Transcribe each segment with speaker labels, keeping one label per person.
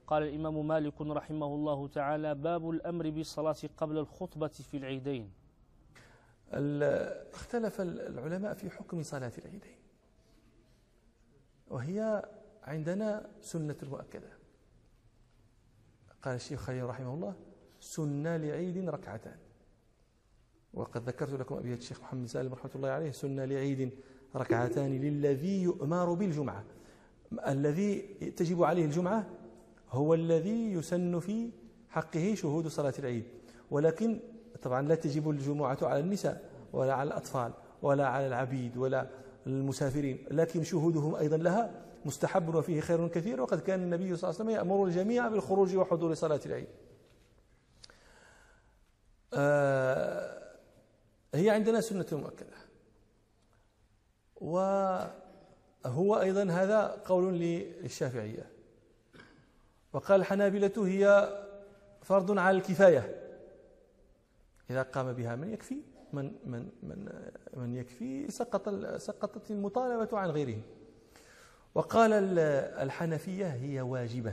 Speaker 1: قال الإمام مالك رحمه الله تعالى: باب الأمر بالصلاة قبل الخطبة في العيدين.
Speaker 2: اختلف العلماء في حكم صلاة العيدين، وهي عندنا سنة مؤكدة. قال الشيخ خليل رحمه الله: سنة لعيد ركعتان. وقد ذكرت لكم أبيات الشيخ محمد سالم رحمة الله عليه: سنة لعيد ركعتان للذي يؤمر بالجمعة. الذي تجب عليه الجمعة هو الذي يسن في حقه شهود صلاة العيد، ولكن طبعا لا تجب الجمعة على النساء ولا على الأطفال ولا على العبيد ولا المسافرين، لكن شهودهم أيضا لها مستحب وفيه خير كثير. وقد كان النبي صلى الله عليه وسلم يأمر الجميع بالخروج وحضور صلاة العيد. هي عندنا سنة مؤكدة، وهو أيضا هذا قول للشافعية. وقال الحنابلة: هي فرض على الكفاية، إذا قام بها من يكفي من يكفي سقطت المطالبة عن غيره. وقال الحنفية: هي واجبة،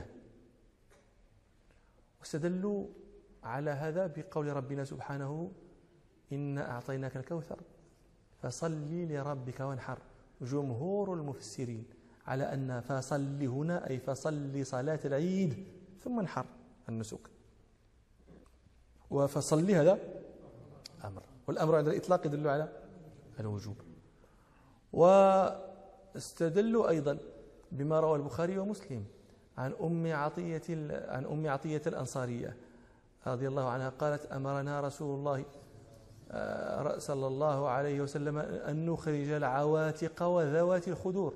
Speaker 2: واستدلوا على هذا بقول ربنا سبحانه: إنا أعطيناك الكوثر فصل لربك وانحر. جمهور المفسرين على أن فصل هنا أي فصل صلاة العيد ثم انحر النسك، وفصل هذا أمر، والأمر عند الإطلاق يدل على الوجوب. واستدلوا أيضا بما روى البخاري ومسلم عن أم عطية الأنصارية رضي الله عنها قالت: أمرنا رسول الله صلى الله عليه وسلم أن نخرج العواتق وذوات الخدور.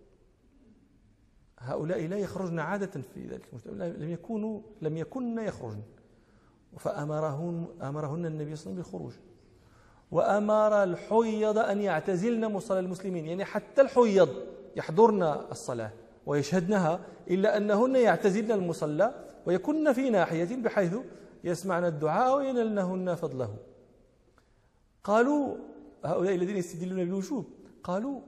Speaker 2: هؤلاء لا يخرجن عادة في ذلك المجتمع، لم يكن يخرجن، فأمرهن النبي صلى الله عليه وسلم بالخروج. وأمر الحيض أن يعتزلن مصلى المسلمين، يعني حتى الحيض يحضرن الصلاة ويشهدنها، إلا أنهن يعتزلن المصلى ويكن في ناحية بحيث يسمعن الدعاء وينلنهن فضله. قالوا هؤلاء الذين يستدلون بالوجوب قالوا: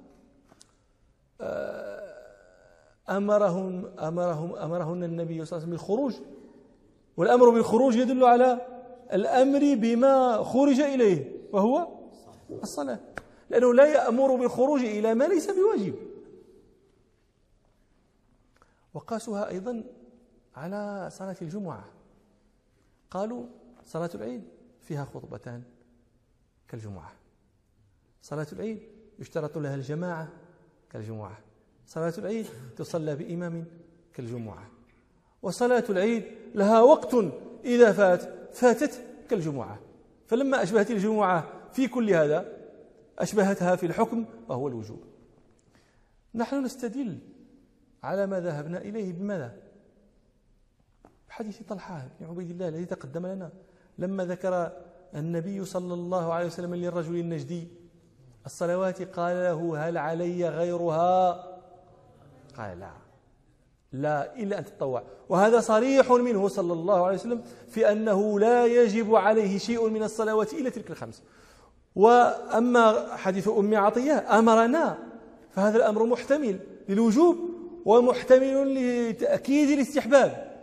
Speaker 2: أمرهن النبي صلى الله عليه وسلم بالخروج، والأمر بالخروج يدل على الأمر بما خرج إليه وهو الصلاة، لأنه لا يأمر بالخروج إلى ما ليس بواجب. وقاسوها أيضا على صلاة الجمعة، قالوا: صلاة العيد فيها خطبتان كالجمعة، صلاة العيد يشترط لها الجماعة كالجمعة، صلاة العيد تصلى بإمام كالجمعة، وصلاة العيد لها وقت إذا فاتت كالجمعة. فلما أشبهت الجمعة في كل هذا أشبهتها في الحكم وهو الوجوب. نحن نستدل على ما ذهبنا إليه بماذا؟ بحديث طلحة بن عبيد الله الذي تقدم لنا، لما ذكر النبي صلى الله عليه وسلم للرجل النجدي الصلوات قال له: هل علي غيرها؟ قال: لا إلا أن تتطوع. وهذا صريح منه صلى الله عليه وسلم في أنه لا يجب عليه شيء من الصلوات إلا تلك الخمس. وأما حديث أم عطية أمرنا، فهذا الأمر محتمل للوجوب ومحتمل لتأكيد الاستحباب.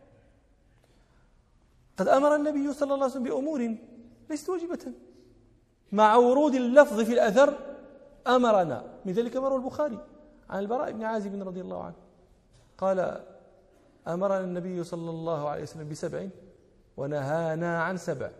Speaker 2: قد أمر النبي صلى الله عليه وسلم بأمور ليست واجبة مع ورود اللفظ في الأثر أمرنا، من ذلك ما روى البخاري عن البراء بن عازب رضي الله عنه قال: أمرنا النبي صلى الله عليه وسلم ب7 ونهانا عن 7.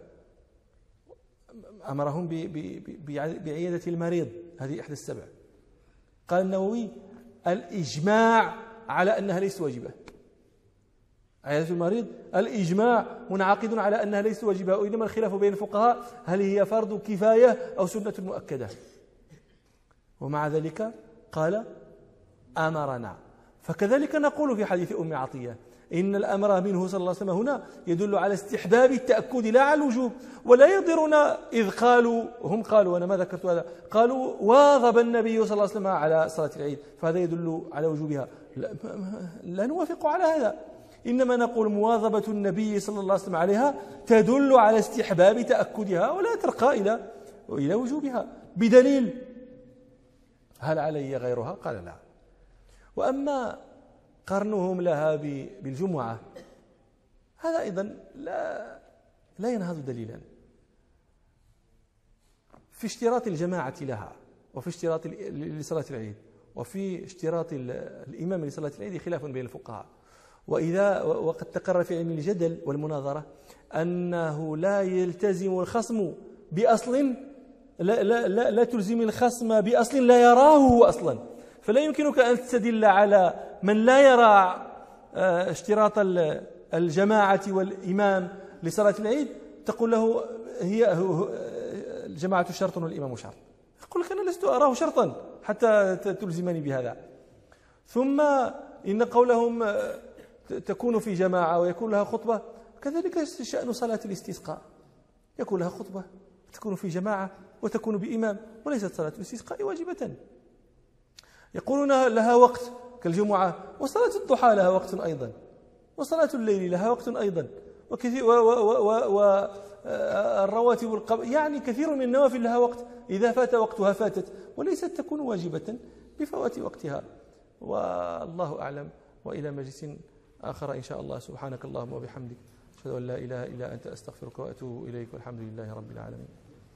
Speaker 2: أمرهم بعيادة المريض، هذه إحدى 7. قال النووي: الإجماع على أنها ليست واجبة. عيادة المريض الإجماع منعقد على أنها ليست واجبة، وإنما الخلاف بين الفقهاء هل هي فرض كفاية أو سنة مؤكدة. ومع ذلك قال: أمرنا. فكذلك نقول في حديث أم عطية إن الأمر منه صلى الله عليه وسلم هنا يدل على استحباب التأكد لا على الوجوب. ولا يضرنا إذ هم قالوا، وأنا ما ذكرت هذا، قالوا: واظب النبي صلى الله عليه وسلم على صلاة العيد فهذا يدل على وجوبها. لا نوافق على هذا، إنما نقول مواظبة النبي صلى الله عليه وسلم عليها تدل على استحباب تأكدها ولا ترقى إلى وجوبها، بدليل: هل علي غيرها؟ قال: لا. وأما قرنهم لها بالجمعة هذا أيضا لا ينهض دليلا في اشتراط الجماعة لها، وفي اشتراط لصلاة العيد، وفي اشتراط الإمام لصلاة العيد خلاف بين الفقهاء. وقد تقرر في علم الجدل والمناظرة أنه لا يلتزم الخصم بأصل لا تلزم الخصم بأصل لا يراه هو أصلا، فلا يمكنك أن تستدل على من لا يرى اشتراط الجماعة والإمام لصلاة العيد تقول له هي الجماعة شرط والإمام شرط، يقول لك أنا لست أراه شرطا حتى تلزمني بهذا. ثم إن قولهم تكون في جماعة ويكون لها خطبة، كذلك شأن صلاة الاستسقاء، يكون لها خطبة تكون في جماعة وتكون بإمام، وليست صلاة الاستسقاء واجبة. يقولون لها وقت كالجمعة، وصلاة الضحى لها وقت أيضا، وصلاة الليل لها وقت أيضا، وكثير والرواتب يعني كثير من النوافل لها وقت، إذا فات وقتها فاتت، وليست تكون واجبة بفوات وقتها. والله أعلم، وإلى مجلس آخر إن شاء الله. سبحانك اللهم وبحمدك، أشهد أن لا إله إلا أنت، أستغفرك وأتوب إليك، والحمد لله رب العالمين.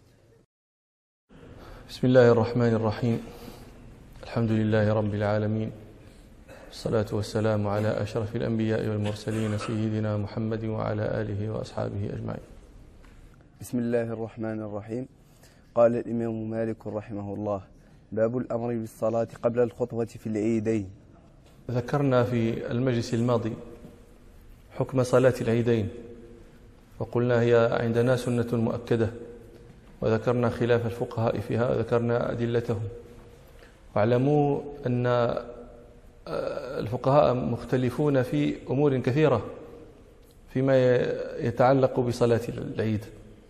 Speaker 2: بسم الله الرحمن الرحيم، الحمد لله رب العالمين، الصلاة والسلام على أشرف الأنبياء والمرسلين سيدنا محمد وعلى آله وأصحابه أجمعين.
Speaker 3: بسم الله الرحمن الرحيم. قال الإمام مالك رحمه الله: باب الأمر بالصلاة قبل الخطبة في العيدين.
Speaker 2: ذكرنا في المجلس الماضي حكم صلاة العيدين، وقلنا هي عندنا سنة مؤكدة، وذكرنا خلاف الفقهاء فيها وذكرنا أدلتهم. واعلموا أن الفقهاء مختلفون في أمور كثيرة فيما يتعلق بصلاة العيد،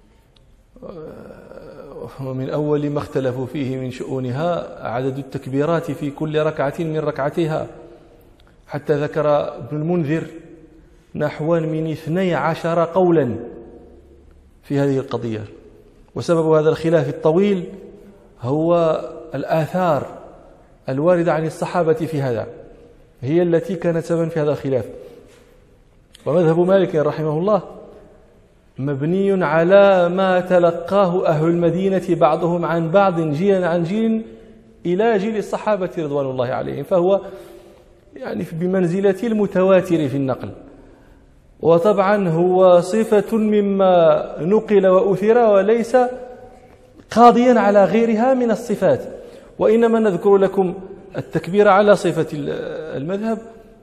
Speaker 2: ومن أول ما اختلفوا فيه من شؤونها عدد التكبيرات في كل ركعة من ركعتها، حتى ذكر ابن المنذر نحو من 12 قولا في هذه القضية. وسبب هذا الخلاف الطويل هو الآثار الواردة عن الصحابة في هذا، هي التي كانت سببا في هذا الخلاف. ومذهب مالك رحمه الله مبني على ما تلقاه أهل المدينة بعضهم عن بعض جيلا عن جيل إلى جيل الصحابة رضوان الله عليهم، فهو يعني بمنزلة المتواتر في النقل. وطبعا هو صفة مما نقل وأثر، وليس قاضيا على غيرها من الصفات، وإنما نذكر لكم التكبير على صفة المذهب.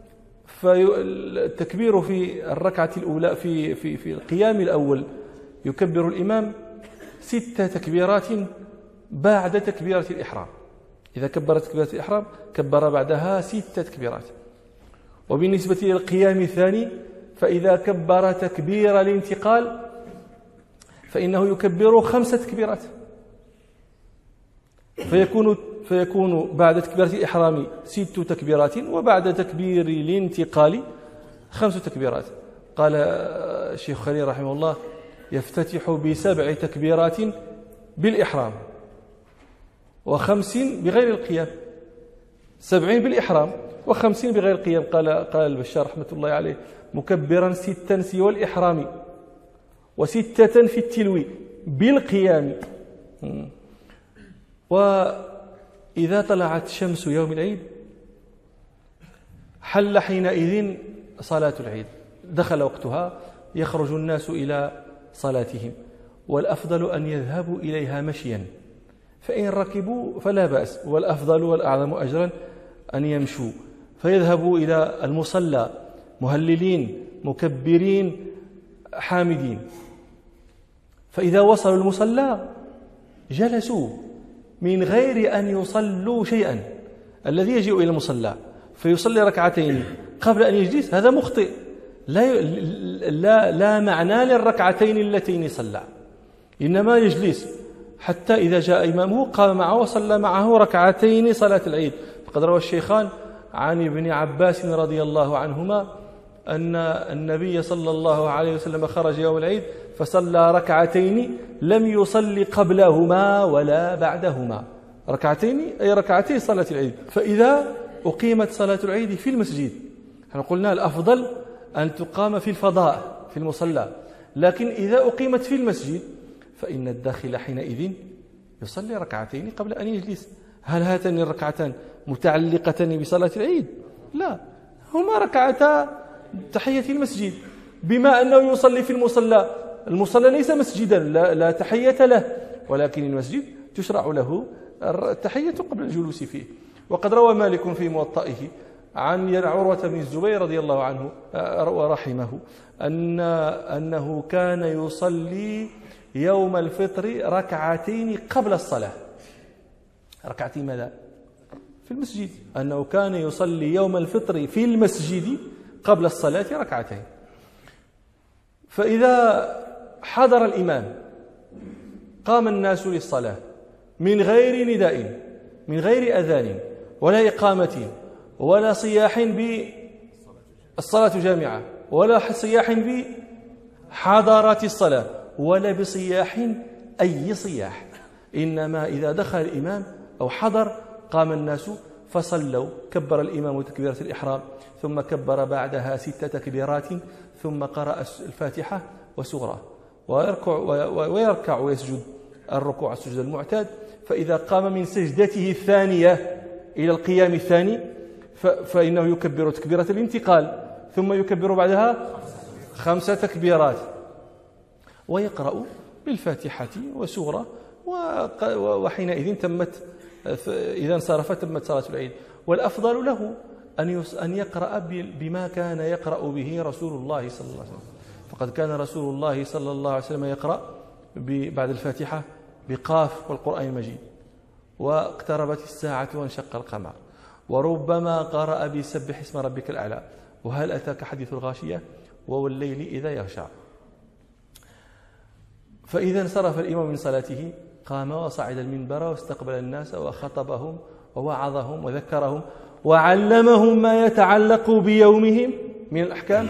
Speaker 2: فالتكبير في الركعة الأولى في القيام الأول يكبر الإمام 6 تكبيرات بعد تكبيرة الإحرام. إذا كبر تكبيرة الإحرام كبر بعدها 6 تكبيرات. وبالنسبة للقيام الثاني فإذا كبر تكبير الانتقال فإنه يكبر 5 تكبيرات، فيكون بعد تكبيرة الإحرام 6 تكبيرات، وبعد تكبير الانتقال 5 تكبيرات. قال الشيخ خليل رحمه الله: يفتتح ب7 تكبيرات بالإحرام و5 بغير القيام، 70 بالإحرام و50 بغير القيام. قال البشار رحمة الله عليه: مكبرا 6 سوى الإحرام و6 في التلو بالقيام. وإذا طلعت شمس يوم العيد حل حينئذ صلاة العيد، دخل وقتها، يخرج الناس إلى صلاتهم، والأفضل أن يذهبوا إليها مشيا، فإن ركبوا فلا بأس، والأفضل والأعظم أجرا أن يمشوا، فيذهبوا إلى المصلى مهللين مكبرين حامدين. فإذا وصلوا المصلى جلسوا من غير أن يصلوا شيئا. الذي يجيء إلى المصلى فيصلي ركعتين قبل أن يجلس هذا مخطئ، لا معنى للركعتين اللتين صلى، إنما يجلس حتى إذا جاء إمامه قام معه وصلى معه ركعتين صلاة العيد. فقد روى الشيخان عن ابن عباس رضي الله عنهما أن النبي صلى الله عليه وسلم خرج يوم العيد فصلى ركعتين لم يصلي قبلهما ولا بعدهما، ركعتين أي ركعتي صلاة العيد. فإذا أقيمت صلاة العيد في المسجد نحن قلنا الأفضل أن تقام في الفضاء في المصلى، لكن إذا أقيمت في المسجد فإن الداخل حينئذ يصلي ركعتين قبل أن يجلس. هل هاتان الركعتان متعلقتان بصلاة العيد؟ لا، هما ركعتا تحية المسجد، بما أنه يصلي في المصلى. المصلى ليس مسجدا، لا تحية له، ولكن المسجد تشرع له التحية قبل الجلوس فيه. وقد روى مالك في موطئه عن عروة بن الزبير رضي الله عنه ورحمه أنه كان يصلي يوم الفطر ركعتين قبل الصلاة. ركعتين ماذا؟ في المسجد. أنه كان يصلي يوم الفطر في المسجد قبل الصلاة ركعتين. فإذا حضر الإمام قام الناس للصلاة من غير نداء، من غير أذان ولا إقامة ولا صياح بالصلاة جامعة، ولا صياح بحضارات الصلاة، ولا بصياح أي صياح، إنما إذا دخل الإمام أو حضر قام الناس فصلوا. كبر الإمام تكبيرة الإحرام، ثم كبر بعدها 6 تكبيرات، ثم قرأ الفاتحة وسورة، ويركع ويسجد الركوع السجد المعتاد. فإذا قام من سجدته الثانية إلى القيام الثاني فإنه يكبر تكبيرة الانتقال، ثم يكبر بعدها 5 تكبيرات، ويقرأ بالفاتحة وسورة، وحينئذ تمت، إذا انصرف تمت صلاة العيد. والأفضل له أن يقرأ بما كان يقرأ به رسول الله صلى الله عليه وسلم، فقد كان رسول الله صلى الله عليه وسلم يقرأ بعد الفاتحة بقاف والقرآن المجيد، واقتربت الساعة وانشق القمر، وربما قرأ بسبح اسم ربك الأعلى، وهل أتاك حديث الغاشية، والليل إذا يغشى. فإذا انصرف الإمام من صلاته قام وصعد المنبر واستقبل الناس وخطبهم ووعظهم وذكرهم وعلمهم ما يتعلق بيومهم من الأحكام،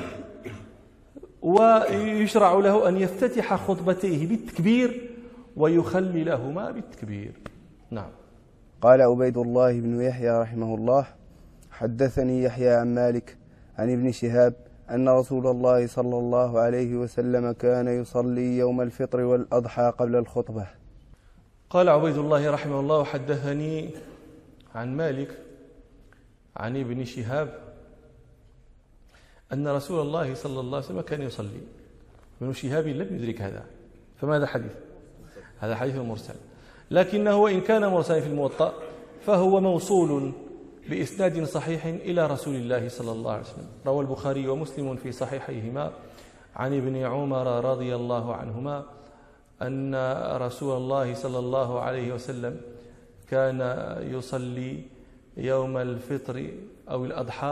Speaker 2: ويشرع له أن يفتتح خطبتيه بالتكبير ويخللهما بالتكبير. نعم.
Speaker 3: قال عبيد الله بن يحيى رحمه الله: حدثني يحيى عن مالك عن ابن شهاب أن رسول الله صلى الله عليه وسلم كان يصلي يوم الفطر والأضحى قبل الخطبة.
Speaker 2: قال عبيد الله رحمه الله: حدثني عن مالك عن ابن شهاب أن رسول الله صلى الله عليه وسلم كان يصلي. ابن شهاب لم يدرك هذا، فماذا حديث؟ هذا حديث مرسل، لكنه وإن كان مرسلا في الموطأ فهو موصول بإسناد صحيح إلى رسول الله صلى الله عليه وسلم. روى البخاري ومسلم في صحيحيهما عن ابن عمر رضي الله عنهما أن رسول الله صلى الله عليه وسلم كان يصلي يوم الفطر أو الأضحى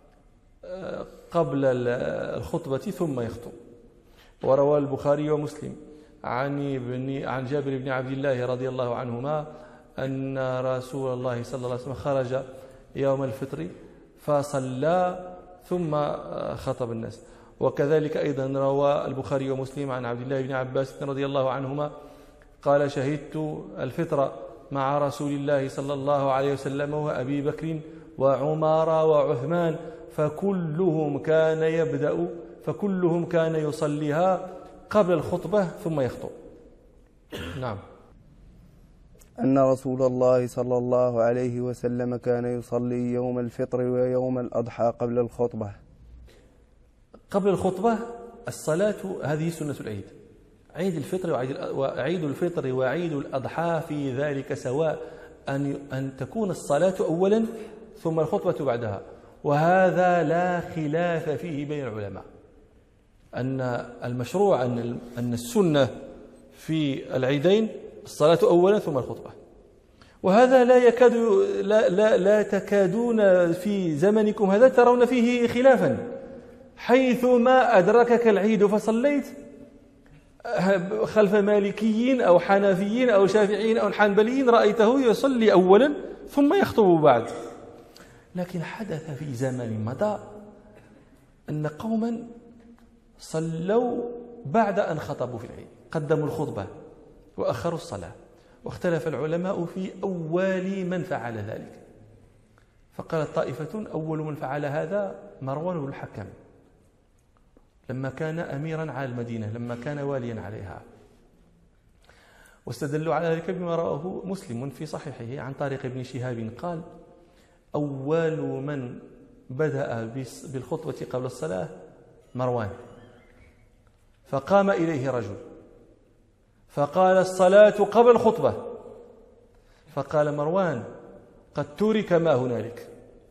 Speaker 2: قبل الخطبة ثم يخطب. وروى البخاري ومسلم عن جابر بن عبد الله رضي الله عنهما أن رسول الله صلى الله عليه وسلم خرج يوم الفطر فصلى ثم خطب الناس. وكذلك أيضا روى البخاري ومسلم عن عبد الله بن عباس رضي الله عنهما قال: شهدت الفطر مع رسول الله صلى الله عليه وسلم وأبي بكر وعمر وعثمان فكلهم كان يصليها قبل الخطبة ثم يخطب. نعم.
Speaker 3: أن رسول الله صلى الله عليه وسلم كان يصلي يوم الفطر ويوم الأضحى قبل الخطبة.
Speaker 2: قبل الخطبة الصلاة هذه سنة العيد، عيد الفطر وعيد الأضحى في ذلك سواء، أن تكون الصلاة أولا ثم الخطبة بعدها، وهذا لا خلاف فيه بين العلماء، أن المشروع أن السنة في العيدين الصلاة أولا ثم الخطبة. وهذا لا تكادون في زمنكم هذا ترون فيه خلافا، حيث ما أدركك العيد فصليت خلف مالكيين أو حنفيين أو شافعيين أو حنبليين رأيته يصلي أولا ثم يخطب بعد. لكن حدث في زمن مضى أن قوما صلوا بعد أن خطبوا في العيد، قدموا الخطبة وأخروا الصلاة، واختلف العلماء في أول من فعل ذلك. فقالت طائفة: أول من فعل هذا مروان بن الحكم لما كان أميرا على المدينة، لما كان واليا عليها. واستدلوا على ذلك بما رواه مسلم في صحيحه عن طارق بن شهاب قال: أول من بدأ بالخطبة قبل الصلاة مروان، فقام إليه رجل فقال: الصلاة قبل الخطبة. فقال مروان: قد ترك ما هنالك.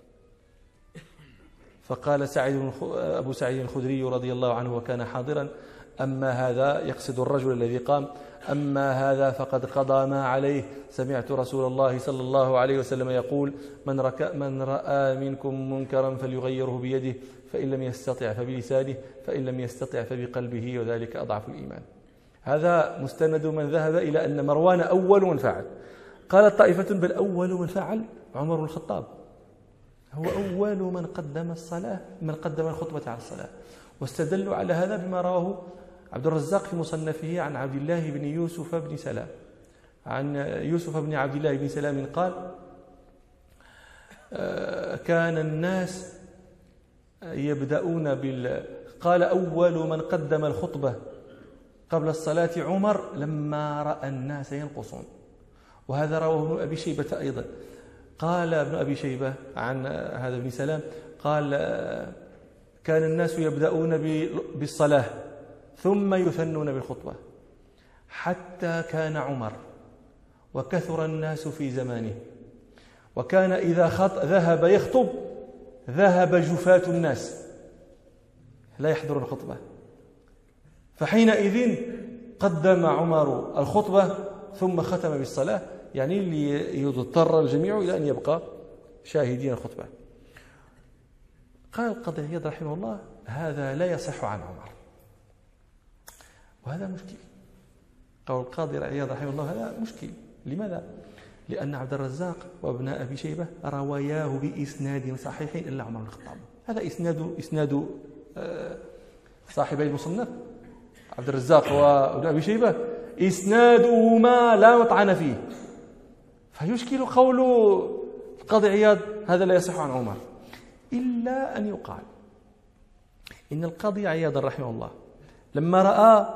Speaker 2: فقال أبو سعيد الخدري رضي الله عنه وكان حاضرا: أما هذا، يقصد الرجل الذي قام، أما هذا فقد قضى ما عليه. سمعت رسول الله صلى الله عليه وسلم يقول: من رأى منكم منكرا فليغيره بيده، فإن لم يستطع فبلسانه، فإن لم يستطع فبقلبه، وذلك أضعف الإيمان. هذا مستند من ذهب إلى أن مروان أول من فعل. قالت طائفة: بل أول من فعل عمر بن الخطاب، هو أول من قدم الصلاة، من قدم الخطبة على الصلاة. واستدلوا على هذا بما رواه عبد الرزاق في مصنفه عن عبد الله بن يوسف بن سلام، عن يوسف بن عبد الله بن سلام قال: كان الناس يبدأون قال: أول من قدم الخطبة قبل الصلاة عمر لما رأى الناس ينقصون. وهذا رواه ابن أبي شيبة أيضا. قال ابن أبي شيبة عن هذا ابن سلام قال: كان الناس يبدأون بالصلاة ثم يثنون بالخطبة، حتى كان عمر وكثر الناس في زمانه، وكان إذا ذهب يخطب ذهب جفاة الناس لا يحضر الخطبة، فحينئذ قدم عمر الخطبة ثم ختم بالصلاة، يعني ليضطر الجميع إلى أن يبقى شاهدين الخطبة. قال القاضي عياض رحمه الله: هذا لا يصح عن عمر، وهذا مشكل. قول القاضي عياض رحمه الله هذا مشكل. لماذا؟ لأن عبد الرزاق وابن أبي شيبة روياه بإسناد صحيح إلا عمر بن الخطاب. هذا إسناد صاحبي المصنف عبد الرزاق وابن أبي شيبة، إسنادهما لا مطعن فيه، فيشكل قول القاضي عياض هذا لا يصح عن عمر، إلا أن يقال إن القاضي عياض رحمه الله لما رأى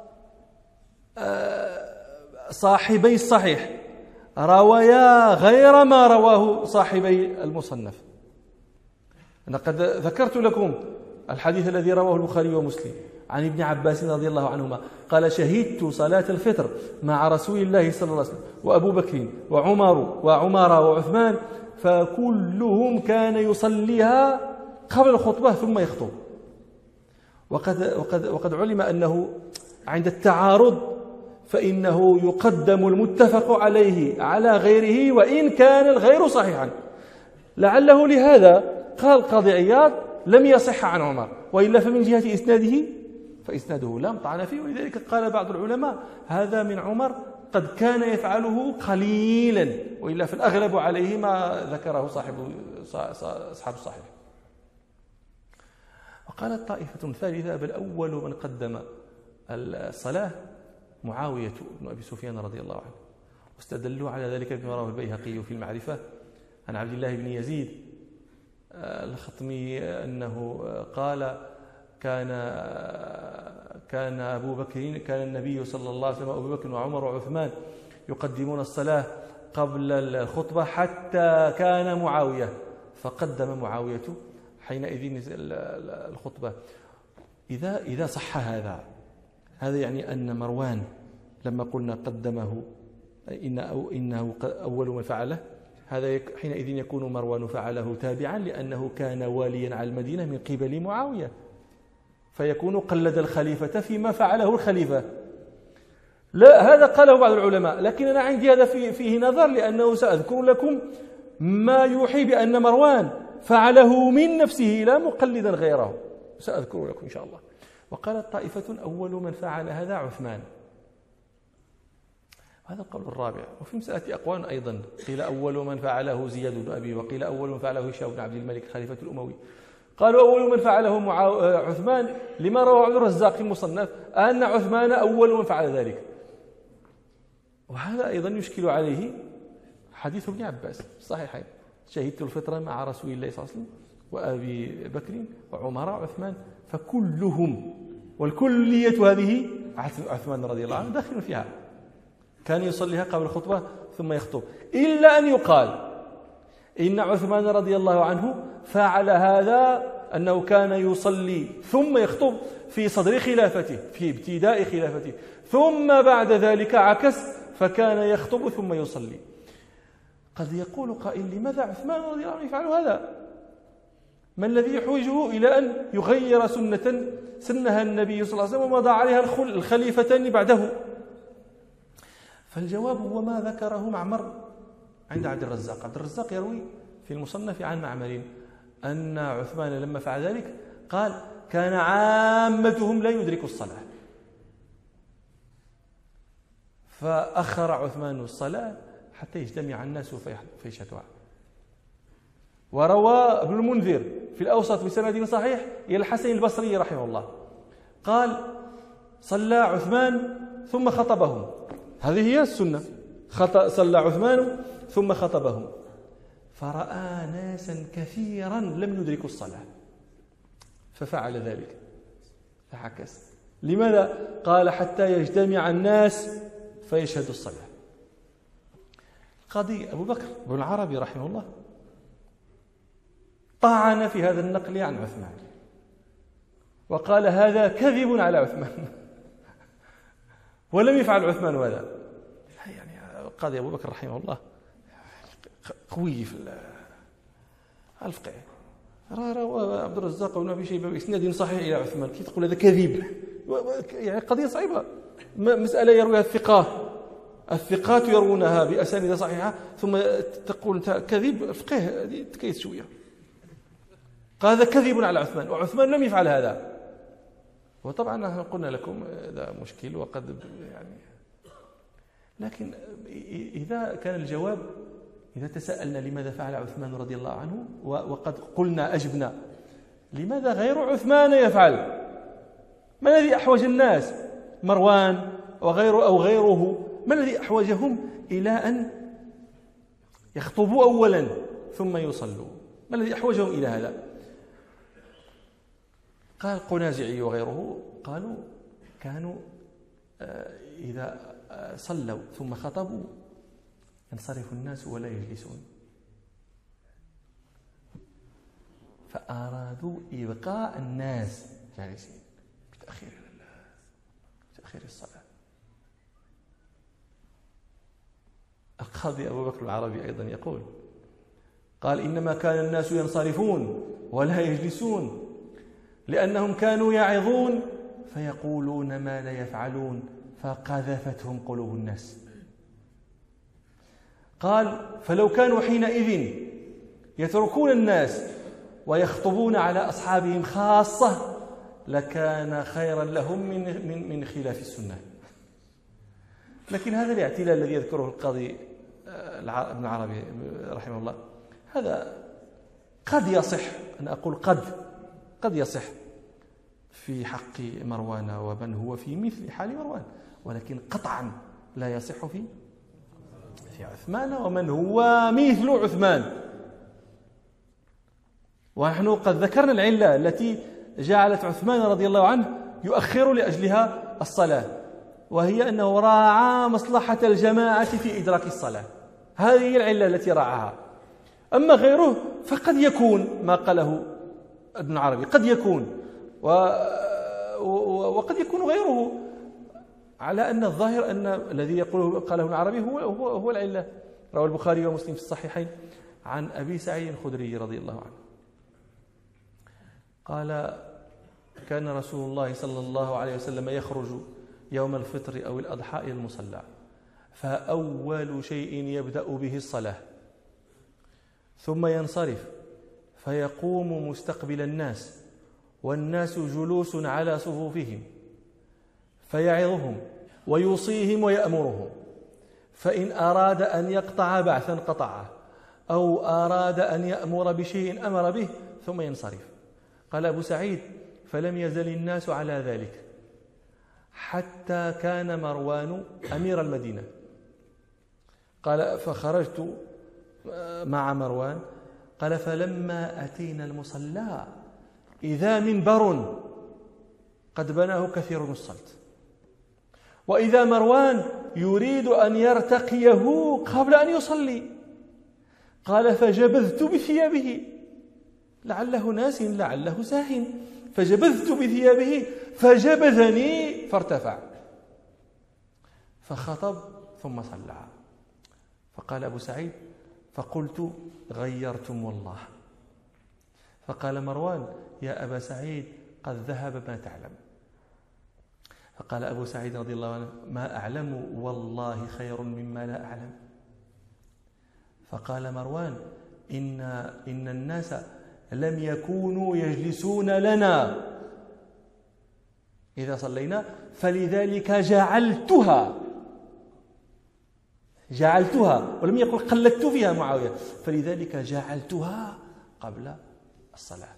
Speaker 2: صاحبي الصحيح روايا غير ما رواه صاحبي المصنف. أنا قد ذكرت لكم الحديث الذي رواه البخاري ومسلم عن ابن عباس رضي الله عنهما قال: شهدت صلاة الفطر مع رسول الله صلى الله عليه وسلم وأبو بكر وعمر وعثمان، فكلهم كان يصليها قبل الخطبة ثم يخطب. وقد علم أنه عند التعارض فإنه يقدم المتفق عليه على غيره وإن كان الغير صحيحا. لعله لهذا قال القاضي عياض لم يصح عن عمر، وإلا فمن جهة إسناده فإسناده لا مطعن فيه. ولذلك قال بعض العلماء: هذا من عمر قد كان يفعله قليلا، وإلا في الأغلب عليه ما ذكره أصحاب الصحيح. وقالت طائفة ثالثة: بل أول من قدم الصلاة معاوية بن أبي سفيان رضي الله عنه. واستدلوا على ذلك بما رواه البيهقي في المعرفة عن عبد الله بن يزيد الخطمي أنه قال: كان أبو بكر، كان النبي صلى الله عليه وسلم أبو بكر وعمر وعثمان يقدمون الصلاة قبل الخطبة حتى كان معاوية، فقدم معاوية حينئذ الخطبة. إذا صح هذا يعني أن مروان لما قلنا قدمه إنه أول من فعله، هذا حينئذ يكون مروان فعله تابعا لأنه كان واليا على المدينة من قبل معاوية، فيكون قلد الخليفة فيما فعله الخليفة. لا، هذا قاله بعض العلماء، لكن أنا عندي هذا فيه نظر، لأنه سأذكر لكم ما يوحي بأن مروان فعله من نفسه لا مقلدا غيره، سأذكر لكم إن شاء الله. وقالت طائفة: أول من فعل هذا عثمان. هذا القول الرابع. وفي مسألة أقوال أيضا، قيل أول من فعله زياد بن أبي، وقيل أول من فعله هشام بن عبد الملك خليفة الأموي. قالوا أول من فعله عثمان لما روى عبد الرزاق في المصنف أن عثمان أول من فعل ذلك. وهذا أيضا يشكل عليه حديث ابن عباس الصحيحين: شهدت الفطرة مع رسول الله صلى الله عليه وسلم وأبي بكر وعمر وعثمان، فكلهم والكلية هذه عثمان رضي الله عنه داخل فيها، كان يصليها قبل الخطبة ثم يخطب، إلا أن يقال إن عثمان رضي الله عنه فعل هذا، أنه كان يصلي ثم يخطب في صدر خلافته، في ابتداء خلافته، ثم بعد ذلك عكس فكان يخطب ثم يصلي. قد يقول قائل: لماذا عثمان رضي الله عنه يفعل هذا؟ ما الذي يحوجه إلى أن يغير سنها النبي صلى الله عليه وسلم ومضى عليها الخليفتان بعده؟ فالجواب هو ما ذكره معمر عند عبد الرزاق. عبد الرزاق يروي في المصنف عن معمر أن عثمان لما فعل ذلك قال: كان عامتهم لا يدركوا الصلاة، فأخر عثمان الصلاة حتى يجتمع الناس فيشهدوها. وروى ابن المنذر في الأوسط بسند صحيح إلى الحسن البصري رحمه الله قال: صلى عثمان ثم خطبهم، هذه هي السنة، صلى عثمان ثم خطبهم، فرأى ناسا كثيرا لم يدركوا الصلاة ففعل ذلك فعكس. لماذا؟ قال: حتى يجتمع الناس فيشهدوا الصلاة. القاضي أبو بكر بن العربي رحمه الله طعن في هذا النقل عن عثمان وقال: هذا كذب على عثمان ولم يفعل عثمان هذا. يعني القاضي أبو بكر رحمه الله قوي في الفقه، روى عبد الرزاق وابن أبي شيبة بإسناد صحيح إلى عثمان، كي تقول هذا كذب؟ يعني قضية صعبة، مسألة يرويها الثقات يروونها بأسانيد صحيحة، ثم تقول أنت كذب؟ فقه تكيس شوية. قال: هذا كذب على عثمان، وعثمان لم يفعل هذا. وطبعا نحن قلنا لكم هذا مشكل وقد يعني، لكن إذا كان الجواب، إذا تساءلنا لماذا فعل عثمان رضي الله عنه وقد قلنا أجبنا، لماذا غير عثمان يفعل؟ ما الذي أحوج الناس، مروان وغيره أو غيره، ما الذي أحوجهم إلى أن يخطبوا أولا ثم يصلوا؟ ما الذي أحوجهم إلى هذا؟ قال القنازعي وغيره قالوا: كانوا إذا صلوا ثم خطبوا ينصرف الناس ولا يجلسون، فأرادوا إبقاء الناس جالسين بتأخير الصلاة. القاضي أبو بكر العربي أيضا يقول، قال: إنما كان الناس ينصرفون ولا يجلسون لأنهم كانوا يعظون فيقولون ما لا يفعلون فقذفتهم قلوب الناس. قال: فلو كانوا حينئذ يتركون الناس ويخطبون على أصحابهم خاصة لكان خيرا لهم من خلاف السنة. لكن هذا الاعتلال الذي يذكره القاضي ابن العربي رحمه الله، هذا قد يصح، أنا أقول قد يصح في حق مروان ومن هو في مثل حال مروان، ولكن قطعا لا يصح في عثمان ومن هو مثل عثمان. ونحن قد ذكرنا العلة التي جعلت عثمان رضي الله عنه يؤخر لأجلها الصلاة، وهي أنه راعى مصلحة الجماعة في إدراك الصلاة، هذه هي العلة التي راعاها. أما غيره فقد يكون ما قاله ابن عربي، قد يكون وقد يكون غيره، على أن الظاهر أن الذي قاله ابن عربي هو العلة. روى البخاري ومسلم في الصحيحين عن أبي سعيد الخدري رضي الله عنه قال: كان رسول الله صلى الله عليه وسلم يخرج يوم الفطر أو الأضحى إلى المصلى، فأول شيء يبدأ به الصلاة، ثم ينصرف فيقوم مستقبل الناس والناس جلوس على صفوفهم، فيعظهم ويوصيهم ويأمرهم، فإن أراد أن يقطع بعثا قطعه أو أراد أن يأمر بشيء أمر به ثم ينصرف. قال أبو سعيد: فلم يزل الناس على ذلك حتى كان مروان أمير المدينة. قال: فخرجت مع مروان، قال فلما أتينا المصلى إذا منبر قد بناه كثير الصلت، وإذا مروان يريد أن يرتقيه قبل أن يصلي. قال فجبذت بثيابه، لعله ناس لعله ساهٍ، فجبذت بثيابه فجبذني فارتفع، فخطب ثم صلى. فقال أبو سعيد فقلت غيرتم والله. فقال مروان يا أبا سعيد قد ذهب ما تعلم. فقال أبو سعيد رضي الله عنه ما أعلم والله خير مما لا أعلم. فقال مروان إن الناس لم يكونوا يجلسون لنا إذا صلينا فلذلك جعلتها، ولم يقل قلدت فيها معاوية، فلذلك جعلتها قبل الصلاة.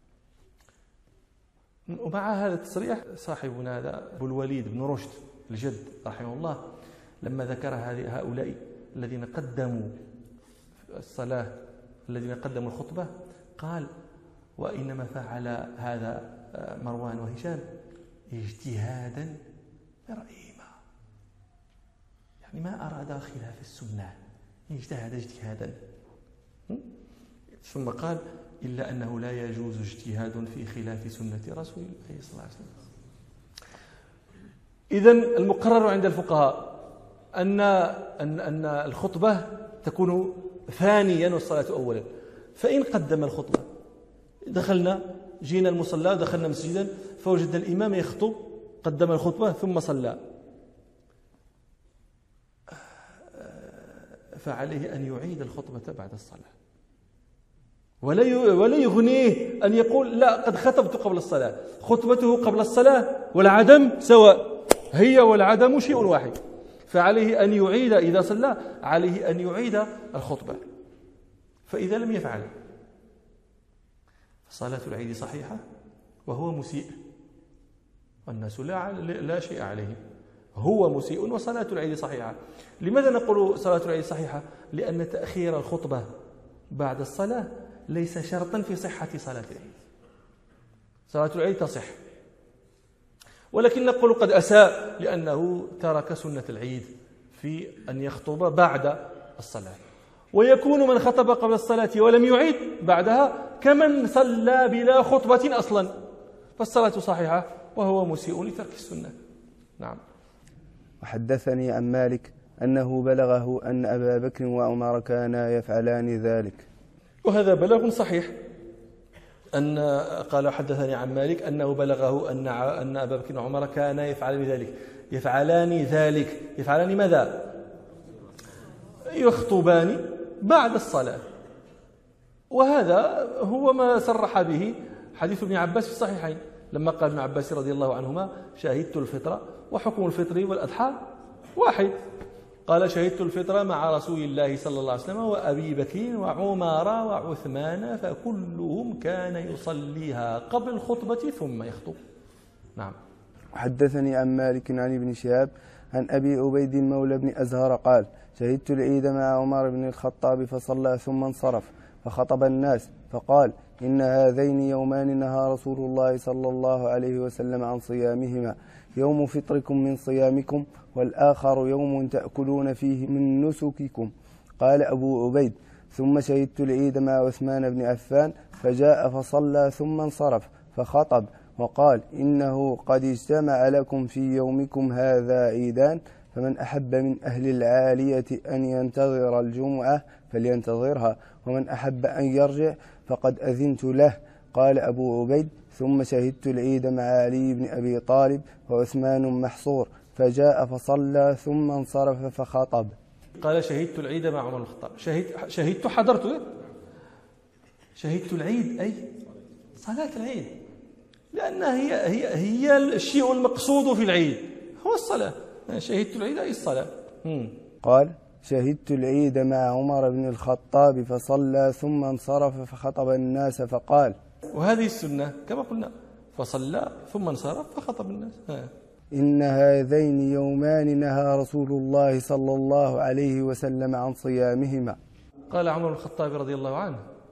Speaker 2: ومع هذا التصريح صاحبنا هذا أبو الوليد بن رشد الجد رحمه الله لما ذكر هؤلاء الذين قدموا الصلاة الذين قدموا الخطبة قال وإنما فعل هذا مروان وهشام اجتهادا برأيهما، يعني ما أراد خلاف السنة، اجتهد اجتهادا. ثم قال إلا أنه لا يجوز اجتهاد في خلاف سنة رسول الله صلى الله عليه وسلم. إذن المقرر عند الفقهاء أن الخطبة تكون ثانيا والصلاة أولا. فإن قدم الخطبة جينا المصلى دخلنا مسجدا فوجدنا الإمام يخطب قدم الخطبة ثم صلى، فعليه أن يعيد الخطبة بعد الصلاة، ولا يغنيه أن يقول لا قد خطبت قبل الصلاة. خطبته قبل الصلاة والعدم سواء، هي والعدم شيء واحد، فعليه أن يعيد إذا صلى عليه أن يعيد الخطبة. فإذا لم يفعل صلاة العيد صحيحة وهو مسيء والناس لا شيء عليه، هو مسيء وصلاة العيد صحيحة. لماذا نقول صلاة العيد صحيحة؟ لأن تأخير الخطبة بعد الصلاة ليس شرطا في صحة صلاة العيد. صلاة العيد تصح، ولكن نقول قد أساء لأنه ترك سنة العيد في أن يخطب بعد الصلاة، ويكون من خطب قبل الصلاة ولم يعيد بعدها كمن صلى بلا خطبة أصلا، فالصلاة صحيحة وهو مسيء لترك السنة. نعم.
Speaker 3: وحدثني عن مالك أنه بلغه أن أبا بكر وعمر كانا يفعلان ذلك.
Speaker 2: وهذا بلاغ صحيح. قال حدثني عن مالك أنه بلغه أن أبا بكر وعمر كانا يفعلان ذلك. يفعلان ماذا؟ يخطبان بعد الصلاة، وهذا هو ما صرح به حديث ابن عباس في الصحيحين لما قال ابن عباس رضي الله عنهما شهدت الفطر وحكم الفطر والأضحى واحد. قال شهدت الفطر مع رسول الله صلى الله عليه وسلم وأبي بكر وعمر وعثمان فكلهم كان يصليها قبل الخطبة ثم يخطب. نعم.
Speaker 3: وحدثني عن مالك عن ابن شهاب عن أبي عبيد مولى بن أزهر قال شهدت العيد مع عمر بن الخطاب فصلى ثم انصرف فخطب الناس فقال إن هذين يومان نهى رسول الله صلى الله عليه وسلم عن صيامهما، يوم فطركم من صيامكم والآخر يوم تأكلون فيه من نسككم. قال أبو عبيد ثم شهدت العيد مع عثمان بن عفان فجاء فصلى ثم انصرف فخطب وقال إنه قد اجتمع لكم في يومكم هذا عيدان، فمن أحب من أهل العالية أن ينتظر الجمعة فلينتظرها، ومن أحب أن يرجع فقد أذنت له. قال أبو عبيد ثم شهدت العيد مع علي بن أبي طالب وعثمان محصور فجاء فصلى ثم انصرف فخطب.
Speaker 2: قال شهدت العيد مع عمر الخطاب. شهدت حضرته. شهدت العيد أي صلاة العيد، لأنها هي الشيء المقصود في العيد هو الصلاة. شهدت العيد أي الصلاة.
Speaker 3: قال شهدت العيد مع عمر بن الخطاب فصلى ثم انصرف فخطب الناس فقال،
Speaker 2: وهذه السنة كما قلنا، فصلى ثم انصرف فخطب الناس.
Speaker 3: إن هذين يومان نهى رسول الله صلى الله عليه وسلم عن صيامهما.
Speaker 2: قال عمر بن الخطاب رضي الله عنه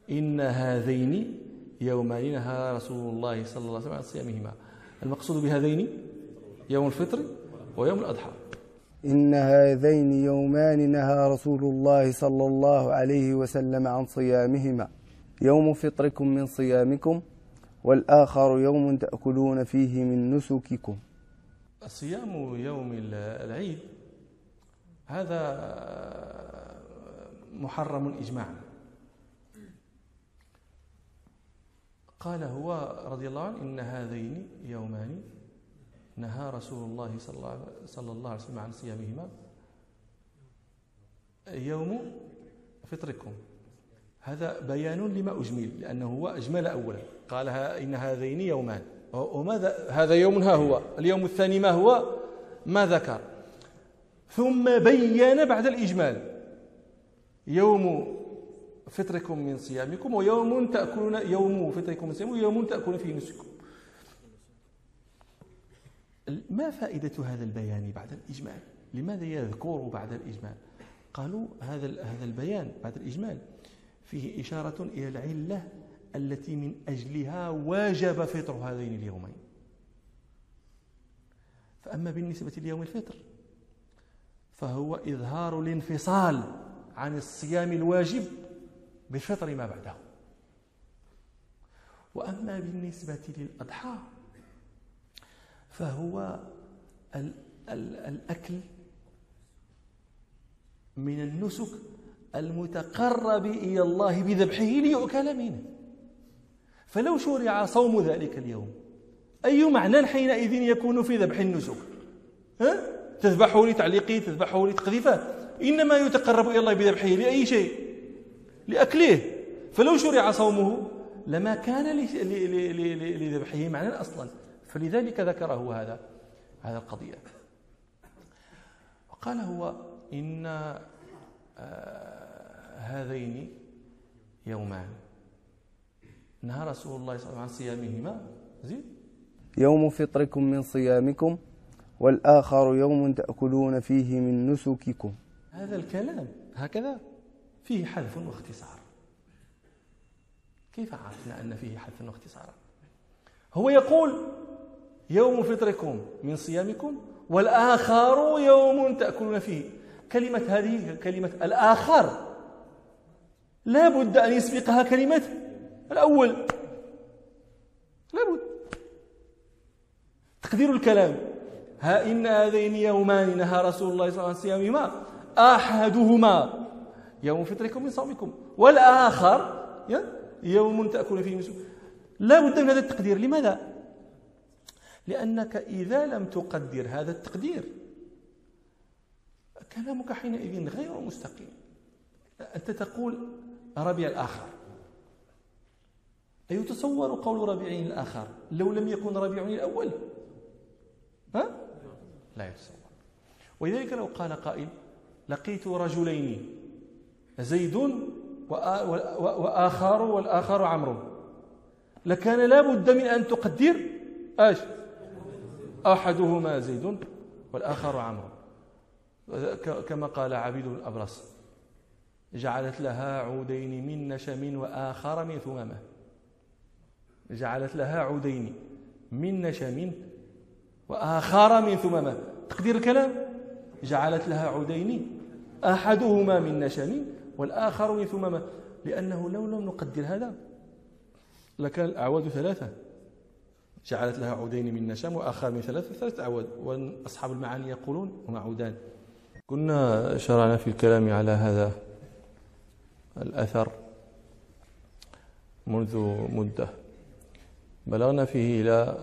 Speaker 2: إن هذين يومان نهى رسول الله صلى الله عليه وسلم عن صيامهما. المقصود بهذين يوم الفطر ويوم الأضحى.
Speaker 3: إن هذين يومان نهى رسول الله صلى الله عليه وسلم عن صيامهما، يوم فطركم من صيامكم، والآخر يوم تأكلون فيه من نسككم.
Speaker 2: صيام يوم العيد هذا محرم إجماعا. قال هو رضي الله عنه: إن هذين يومان نهى رسول الله صلى الله عليه وسلم عن صيامهما، يوم فطركم. هذا بيان لما أجمل، لأنه هو أجمل أولا، قال إن هذين يومان، وماذا هذا يوم؟ ها هو اليوم الثاني ما هو؟ ما ذكر. ثم بين بعد الإجمال يوم فطركم من صيامكم ويوم تأكلون، يوم فطركم من صيامكم ويوم تأكلون فيه نسككم. ما فائدة هذا البيان بعد الإجمال؟ لماذا يذكر بعد الإجمال؟ قالوا هذا البيان بعد الإجمال فيه إشارة إلى العلة التي من أجلها واجب فطر هذين اليومين. فأما بالنسبة ليوم الفطر فهو إظهار الانفصال عن الصيام الواجب بفطر ما بعده. وأما بالنسبة للأضحى فهو الأكل من النسك المتقرب إلى الله بذبحه ليؤكل منه. فلو شرع صوم ذلك اليوم أي معنى حينئذ يكون في ذبح النسك؟ تذبحه لتعليقه، تذبحه لتقذيفه، إنما يتقرب إلى الله بذبحه لأي شيء؟ لأكله. فلو شرع صومه لما كان لذبحه معنى أصلا، فلذلك ذكره هذا القضية. وقال هو إن هذين يومان نهى رسول الله صلى الله عليه وسلم عن صيامهما، زيد،
Speaker 3: يوم فطركم من صيامكم، والآخر يوم تأكلون فيه من نسككم.
Speaker 2: هذا الكلام هكذا فيه حذف واختصار. كيف عرفنا أن فيه حذف واختصارا؟ هو يقول يوم فطركم من صيامكم والآخر يوم تأكلون فيه. هذه كلمة الآخر لا بد أن يسبقها كلمة الأول، لا بد. تقدير الكلام: ها إن هذين يومان نهى رسول الله صلى الله عليه وسلم عن صيامهما، أحدهما يوم فطركم من صومكم والآخر يوم تأكلون فيه نسك. لا بد من هذا التقدير. لماذا؟ لأنك إذا لم تقدر هذا التقدير كلامك حينئذ غير مستقيم. أنت تقول ربيع الآخر، أيتصور قول ربيع الآخر لو لم يكن ربيع الأول؟ لا يتصور. ولذلك لو قال قائل: لقيت رجلين زيد وآخر والآخر عمرو، لكان لا بد من أن تقدر أحدهما زيد والآخر عمرو. كما قال عبيد بن الأبرص: جعلت لها عودين من نشم وآخر من ثمامة. جعلت لها عودين من نشم وآخر من ثمامة. تقدير الكلام: جعلت لها عودين أحدهما من نشم والآخر من ثمامة. لأنه لو لم نقدر هذا لكان الأعواد ثلاثة. جعلت لها عودين من نشم وآخر من ثلاثة أعواد. وأصحاب المعاني يقولون هما عودان. كنا شرعنا في الكلام على هذا الأثر منذ مدة، بلغنا فيه إلى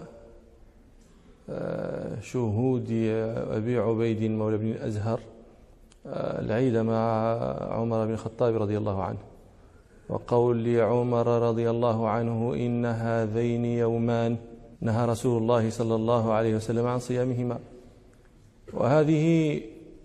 Speaker 2: شهود أبي عبيد مولى بن الأزهر العيد مع عمر بن الخطاب رضي الله عنه، وقول لعمر رضي الله عنه: إن هذين يومان نهى رسول الله صلى الله عليه وسلم عن صيامهما. وهذه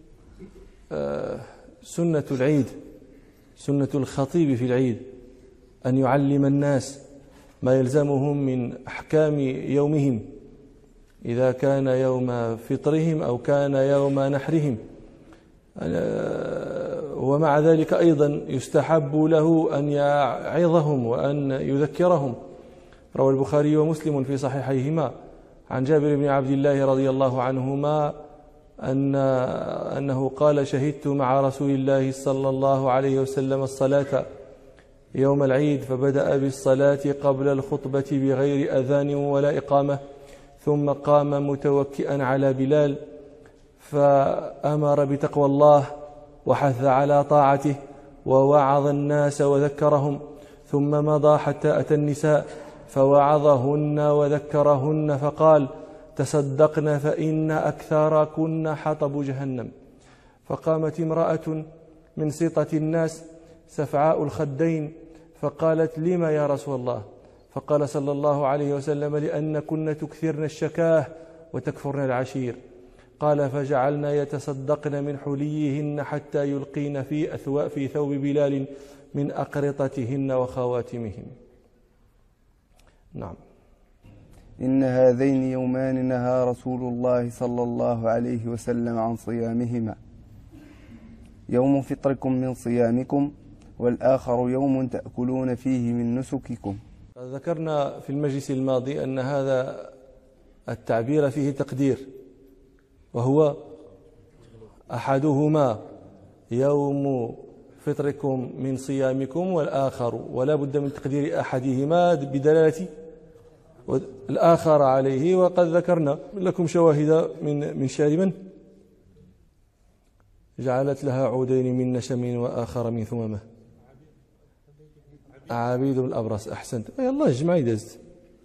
Speaker 2: سنة العيد، سنة الخطيب في العيد، أن يعلم الناس ما يلزمهم من أحكام يومهم، إذا كان يوم فطرهم أو كان يوم نحرهم. ومع ذلك أيضا يستحب له أن يعظهم وأن يذكرهم. روى البخاري ومسلم في صحيحيهما عن جابر بن عبد الله رضي الله عنهما أنه قال: شهدت مع رسول الله صلى الله عليه وسلم الصلاة يوم العيد، فبدأ بالصلاة قبل الخطبة بغير أذان ولا إقامة، ثم قام متوكئا على بلال فأمر بتقوى الله وحث على طاعته ووعظ الناس وذكرهم، ثم مضى حتى أتى النساء فوعظهن وذكرهن فقال: تصدقن فإن أكثركن حطب جهنم. فقامت امرأة من سطة الناس سفعاء الخدين فقالت: لم يا رسول الله؟ فقال صلى الله عليه وسلم: لأنكن تكثرن الشكاه وتكفرن العشير. قال: فجعلن يتصدقن من حليهن حتى يلقين في ثوب بلال من أقرطتهن وخواتمهن. نعم.
Speaker 3: إن هذين يومان نهى رسول الله صلى الله عليه وسلم عن صيامهما: يوم فطركم من صيامكم، والآخر يوم تأكلون فيه من نسككم.
Speaker 2: ذكرنا في المجلس الماضي أن هذا التعبير فيه تقدير، وهو أحدهما يوم فطركم من صيامكم، والآخر ولا بد من تقدير أحدهما بدلالة الآخر عليه. وقد ذكرنا لكم شواهد من شعر من جعلت لها عودين من نشم وآخر من ثمامة. عبيد بن الأبرص. أحسنت. يلا الجماعة دازت.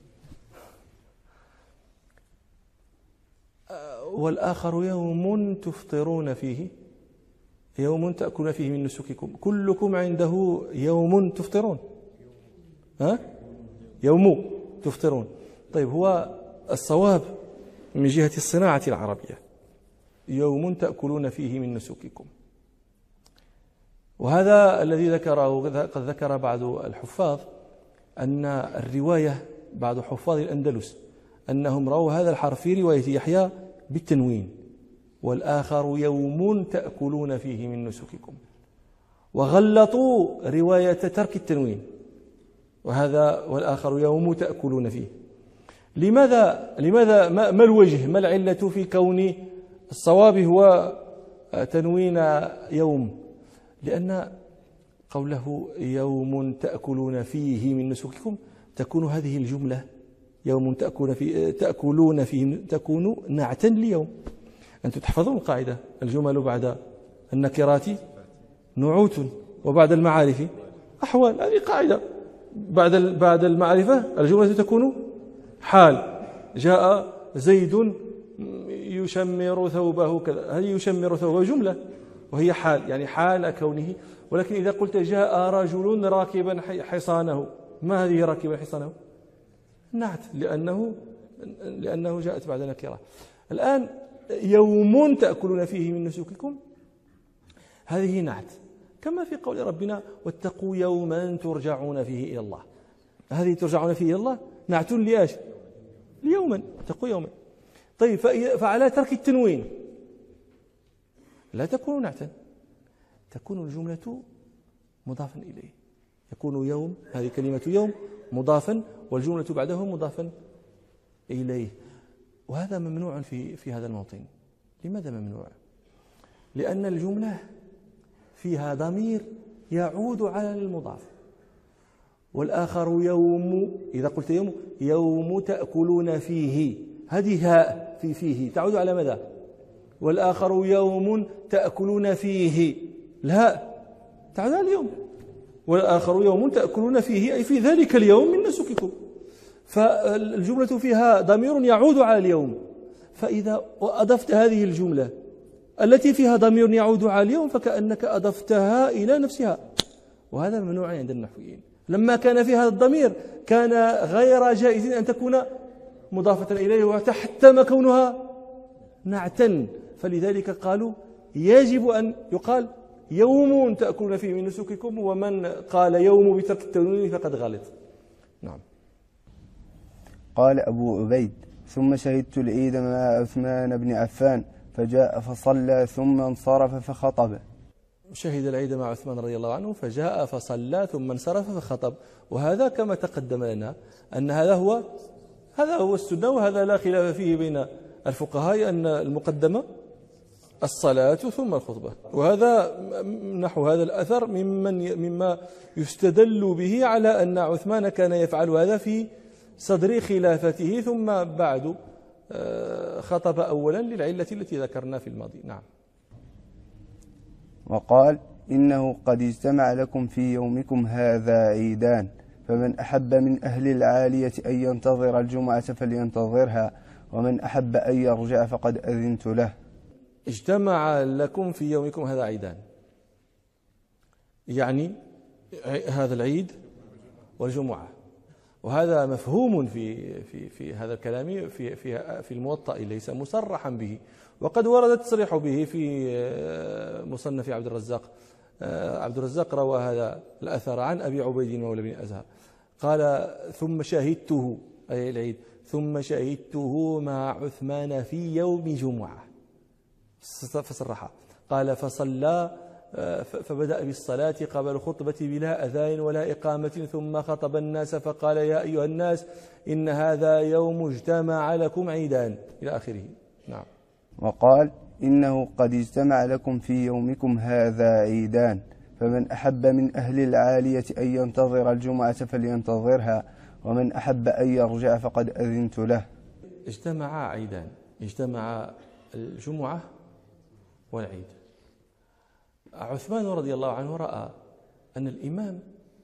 Speaker 2: والآخر يوم تفطرون فيه، يوم تأكلون فيه من نسككم. كلكم عنده يوم تفطرون، يوم تفطرون. طيب، هو الصواب من جهة الصناعة العربية يوم تأكلون فيه من نسككم. وهذا الذي ذكره قد ذكر بعض الحفاظ أن الرواية بعض حفاظ الأندلس أنهم رأوا هذا الحرف في رواية يحيى بالتنوين: والآخر يوم تأكلون فيه من نسككم، وغلطوا رواية ترك التنوين، وهذا والآخر يوم تأكلون فيه. لماذا ما الوجه، ما العلة في كون الصواب هو تنوين يوم؟ لأن قوله يوم تأكلون فيه من نسككم تكون هذه الجملة يوم تأكلون فيه تكون نعتا ليوم. أنتم تحفظون القاعدة: الجمل بعد النكرات نعوت وبعد المعارف أحوال. هذه قاعدة. بعد المعرفة الجملة تكون حال. جاء زيد يشمر ثوبه كذا، هذه يشمر ثوبه جملة وهي حال، يعني حال كونه. ولكن إذا قلت جاء رجل راكبا حصانه، ما هذه راكبا حصانه؟ نعت، لأنه جاءت بعد نكرة. الآن يوم تأكلون فيه من نسككم هذه نعت، كما في قول ربنا: واتقوا يوما ترجعون فيه إلى الله. هذه ترجعون فيه إلى الله نعت لإيش؟ ليوما. اتقوا يوما. طيب، فعلى ترك التنوين لا تكون نعتا، تكون الجملة مضافا إليه. يكون يوم، هذه كلمة يوم مضافا، والجملة بعده مضافا إليه. وهذا ممنوع في هذا الموطن. لماذا ممنوع؟ لأن الجملة فيها ضمير يعود على المضاف. والآخر يوم، إذا قلت يوم تأكلون فيه، هذه هاء في فيه تعود على ماذا؟ والآخر يوم تأكلون فيه، الهاء تعود على اليوم. والآخر يوم تأكلون فيه أي في ذلك اليوم من نسككم. فالجملة فيها ضمير يعود على اليوم. فإذا أضفت هذه الجملة التي فيها ضمير يعود على اليوم فكأنك أضفتها إلى نفسها، وهذا ممنوع عند النحويين. لما كان فيها الضمير كان غير جائز أن تكون مضافة إليه، وتحتم كونها نعتا. فلذلك قالوا يجب أن يقال يوم تأكلون فيه من نسككم، ومن قال يوم بترك التنوين فقد غلط. نعم.
Speaker 3: قال أبو عبيد: ثم شهدت العيد مع عثمان بن عفان فجاء فصلى ثم انصرف فخطب.
Speaker 2: شهد العيد مع عثمان رضي الله عنه فجاء فصلى ثم انصرف فخطب. وهذا كما تقدم لنا أن هذا هو السنة، وهذا لا خلاف فيه بين الفقهاء أن المقدمة الصلاة ثم الخطبة. وهذا نحو هذا الأثر مما يستدل به على أن عثمان كان يفعل هذا في صدر خلافته، ثم بعد خطب أولا للعلة التي ذكرنا في الماضي. نعم.
Speaker 3: وقال: إنه قد اجتمع لكم في يومكم هذا عيدان، فمن أحب من أهل العالية أن ينتظر الجمعة فلينتظرها، ومن أحب أن يرجع فقد أذنت له.
Speaker 2: اجتمع لكم في يومكم هذا عيدان، يعني هذا العيد والجمعة. وهذا مفهوم في هذا الكلام في الموطأ، ليس مصرحا به، وقد ورد التصريح به في مصنف عبد الرزاق. عبد الرزاق روى هذا الأثر عن أبي عبيد مولى بن أزهر قال: ثم شهدته، أي العيد، ثم شهدته مع عثمان في يوم جمعة، فصرح قال: فصلى فبدأ بالصلاة قبل الخطبة بلا أذان ولا إقامة، ثم خطب الناس فقال: يا أيها الناس إن هذا يوم اجتمع لكم عيدان، إلى آخره. نعم.
Speaker 3: وقال: إنه قد اجتمع لكم في يومكم هذا عيدان، فمن أحب من أهل العالية أن ينتظر الجمعة فلينتظرها، ومن أحب أن يرجع فقد أذنت له.
Speaker 2: اجتمع عيدان، اجتمع الجمعة والعيد. عثمان رضي الله عنه رأى أن الإمام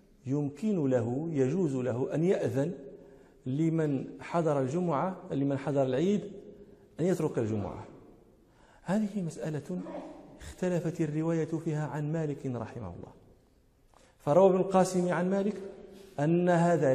Speaker 2: يجوز له أن يأذن لمن حضر الجمعة، لمن حضر العيد، أن يترك الجمعة. هذه مسألة اختلفت الرواية فيها عن مالك رحمه الله، فروى ابن القاسم عن مالك أن هذا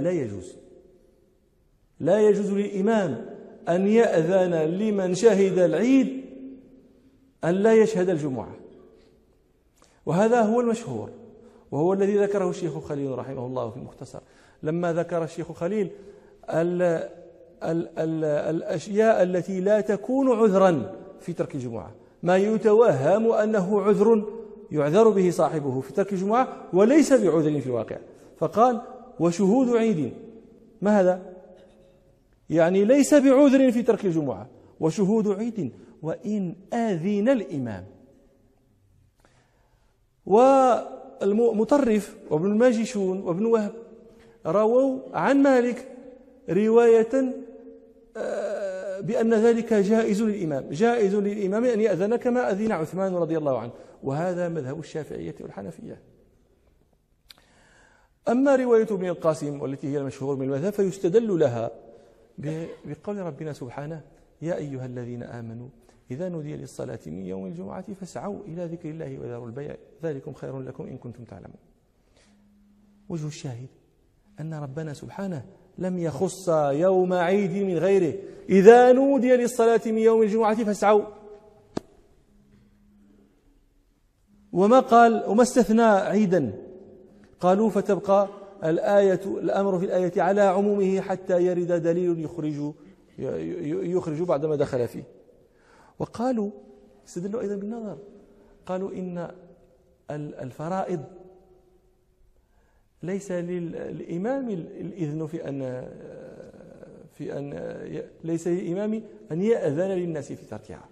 Speaker 2: لا يجوز للإمام أن يأذن لمن شهد العيد أن لا يشهد الجمعة، وهذا هو المشهور، وهو الذي ذكره الشيخ خليل رحمه الله في المختصر، لما ذكر الشيخ خليل الأشياء التي لا تكون عذرا في ترك الجمعة، ما يتوهم أنه عذر يعذر به صاحبه في ترك الجمعة وليس بعذر في الواقع، فقال: وشهود عيد. ما هذا؟ يعني ليس بعذر في ترك الجمعة، وشهود عيد وإن آذن الإمام. والمطرف وابن الماجشون وابن وهب رووا عن مالك رواية بأن ذلك جائز للإمام أن يأذن كما أذن عثمان رضي الله عنه، وهذا مذهب الشافعية والحنفية. أما رواية ابن القاسم والتي هي المشهور من المذهب فيستدل لها بقول ربنا سبحانه: يا أيها الذين آمنوا إذا نودي للصلاة من يوم الجمعة فاسعوا إلى ذكر الله وذروا البيع ذلكم خير لكم إن كنتم تعلمون. وجه الشاهد أن ربنا سبحانه لم يخص يوم عيد من غيره، إذا نودي للصلاة من يوم الجمعة فاسعوا، وما استثنى عيدا. قالوا: فتبقى الأمر في الآية على عمومه حتى يرد دليل يخرج بعدما دخل فيه. وقالوا استدلوا أيضا بالنظر، قالوا إن الفرائض ليس للإمام الإذن في أن ليس للإمام أن يأذن للناس في تركها،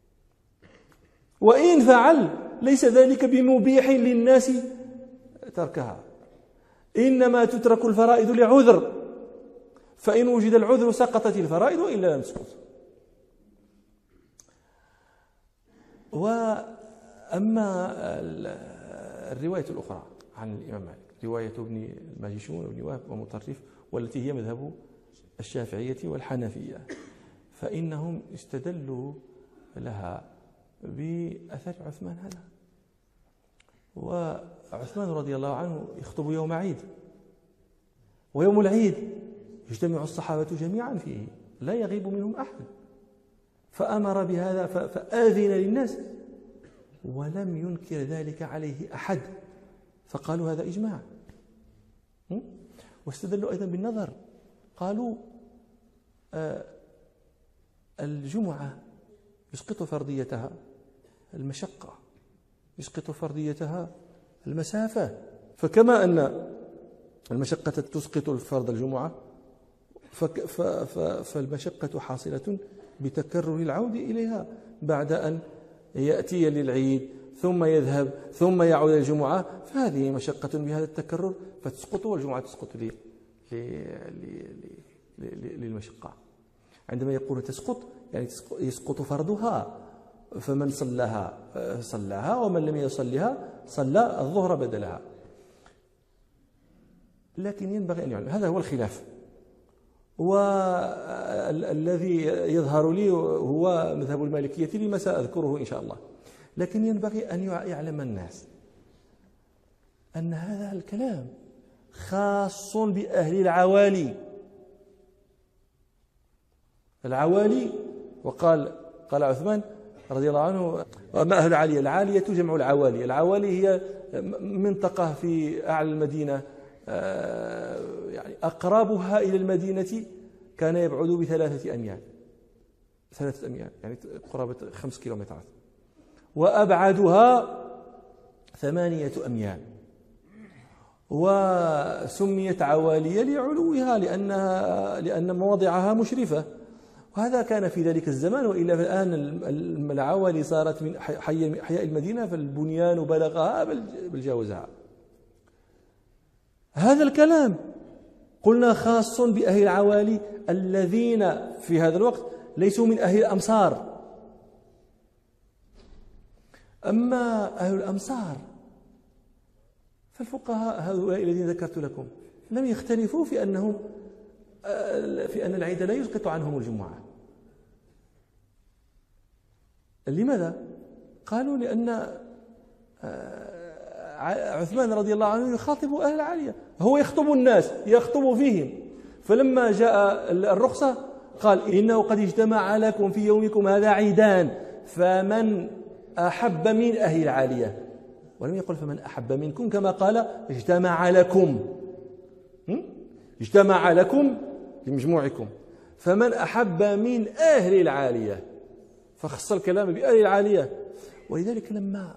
Speaker 2: وإن فعل ليس ذلك بمبيح للناس تركها، إنما تترك الفرائض لعذر، فإن وجد العذر سقطت الفرائض وإلا لم تسقط. وأما الرواية الأخرى عن الإمام مالك، رواية ابن الماجشون وابن وهب ومطرف، والتي هي مذهب الشافعية والحنفية، فإنهم استدلوا لها بأثر عثمان هذا. وعثمان رضي الله عنه يخطب يوم عيد، ويوم العيد يجتمع الصحابة جميعا فيه لا يغيب منهم أحد، فأمر بهذا فآذن للناس ولم ينكر ذلك عليه أحد، فقالوا هذا إجماع. واستدلوا أيضا بالنظر، قالوا الجمعة يسقط فرضيتها المشقة، يسقط فرديتها المسافة. فكما أن المشقة تسقط الفرض الجمعة، فالمشقة حاصلة بتكرر العود إليها بعد أن يأتي للعيد ثم يذهب ثم يعود الجمعة، فهذه مشقة بهذا التكرر فتسقط، والجمعة تسقط للمشقة. عندما يقول تسقط يعني يسقط فرضها، فمن صلاها صلاها، ومن لم يصلها صلى الظهر بدلها. لكن ينبغي أن يعلم، هذا هو الخلاف، والذي يظهر لي هو مذهب المالكية لما سأذكره إن شاء الله. لكن ينبغي أن يعلم الناس أن هذا الكلام خاص بأهل العوالي. وقال عثمان رضي الله عنه: وما أهل العالية؟ العالية جمع العوالي. العوالي هي منطقة في أعلى المدينة، يعني أقربها إلى المدينة كان يبعد ب3 أميال، 3 أميال يعني قرابة 5 كيلومترات، وأبعدها 8 أميال، وسميت عوالية لعلوها لأن مواضعها مشرفة. وهذا كان في ذلك الزمان، وإلا الآن العوالي صارت من حياء المدينة، فالبنيان بلغها بل جاوزها. هذا الكلام قلنا خاص بأهل العوالي الذين في هذا الوقت ليسوا من أهل الأمصار. أما أهل الأمصار فالفقهاء هؤلاء الذين ذكرت لكم لم يختلفوا في أن العيد لا يسقط عنهم الجمعة. لماذا؟ قالوا لأن عثمان رضي الله عنه يخاطب أهل العالية، هو يخطب الناس، يخطب فيهم، فلما جاء الرخصة قال: إنه قد اجتمع لكم في يومكم هذا عيدان، فمن أحب من أهل العالية. ولم يقل فمن أحب منكم، كما قال اجتمع لكم لمجموعكم، فمن أحب من أهل العالية، فخص الكلام بأهل العالية. ولذلك لما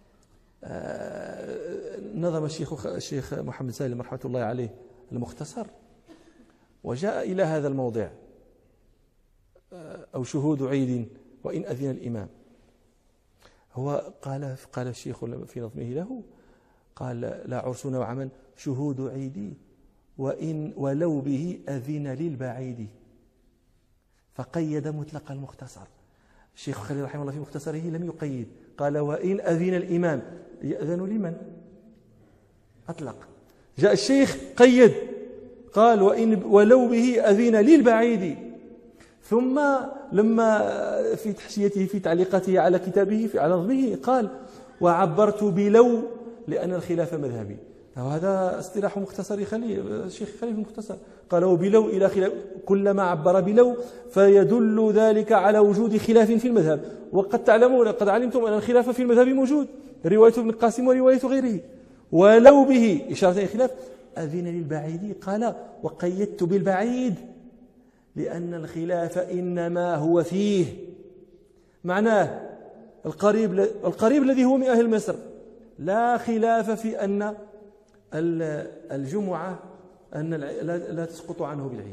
Speaker 2: نظم الشيخ محمد سالم رحمة الله عليه المختصر وجاء إلى هذا الموضع: أو شهود عيد وإن أذن الإمام، هو قال الشيخ في نظمه له، قال: لا عرسنا وعمل شهود عيدي ولو به أذن للبعيد، فقيد مطلق المختصر. الشيخ خليل رحمه الله في مختصره لم يقيد، قال: وإن أذن الإمام، يأذن لمن؟ أطلق. جاء الشيخ قيد، قال: ولو به أذن للبعيد. ثم لما في تحشيته في تعليقاته على كتابه على نظمه قال: وعبرت بلو لأن الخلاف مذهبي. وهذا اصطلاح مختصر الشيخ خليل المختصر، قال: وبلو إلى خلاف، كلما عبر بلو فيدل ذلك على وجود خلاف في المذهب. وقد تعلمون، قد علمتم أن الخلاف في المذهب موجود، رواية ابن القاسم ورواية غيره. ولو به إشارة إلى الخلاف، أذن للبعيد، قال: وقيدت بالبعيد لأن الخلاف إنما هو فيه. معناه القريب الذي هو من أهل مصر لا خلاف في أن الجمعة أن لا تسقط عنه بالعيد.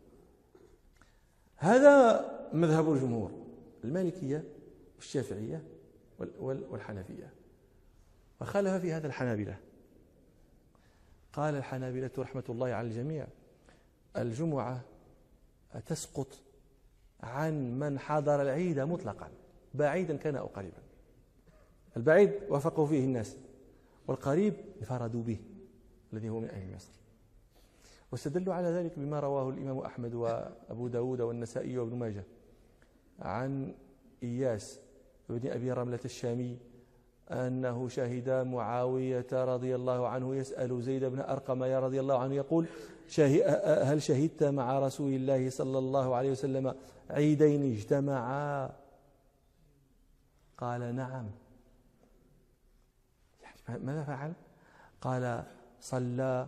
Speaker 2: هذا مذهب الجمهور، المالكية والشافعية والحنفية. وخالف في هذا الحنابلة. قال الحنابلة رحمة الله على الجميع: الجمعة تسقط عن من حضر العيد مطلقا، بعيدا كان أو قريبا. البعيد وافقوا فيه الناس، والقريب انفردوا به الذي هو من أهل مصر. واستدلوا على ذلك بما رواه الإمام أحمد وأبو داود والنسائي وابن ماجه عن إياس بن أبي رملة الشامي أنه شهد معاوية رضي الله عنه يسأل زيد بن أرقم رضي الله عنه يقول: هل شهدت مع رسول الله صلى الله عليه وسلم عيدين اجتمعا؟ قال: نعم. ماذا فعل؟ قال: صلى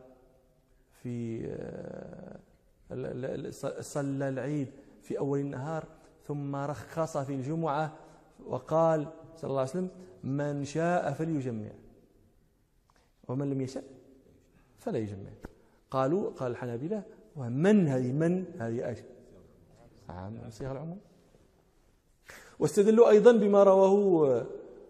Speaker 2: العيد في أول النهار، ثم رخص في الجمعة وقال: صلى الله عليه وسلم من شاء فليجمع ومن لم يشاء فلا يجمع. قال الحنابلة ومن هذه آية عام صيغ العموم. واستدلوا أيضا بما رواه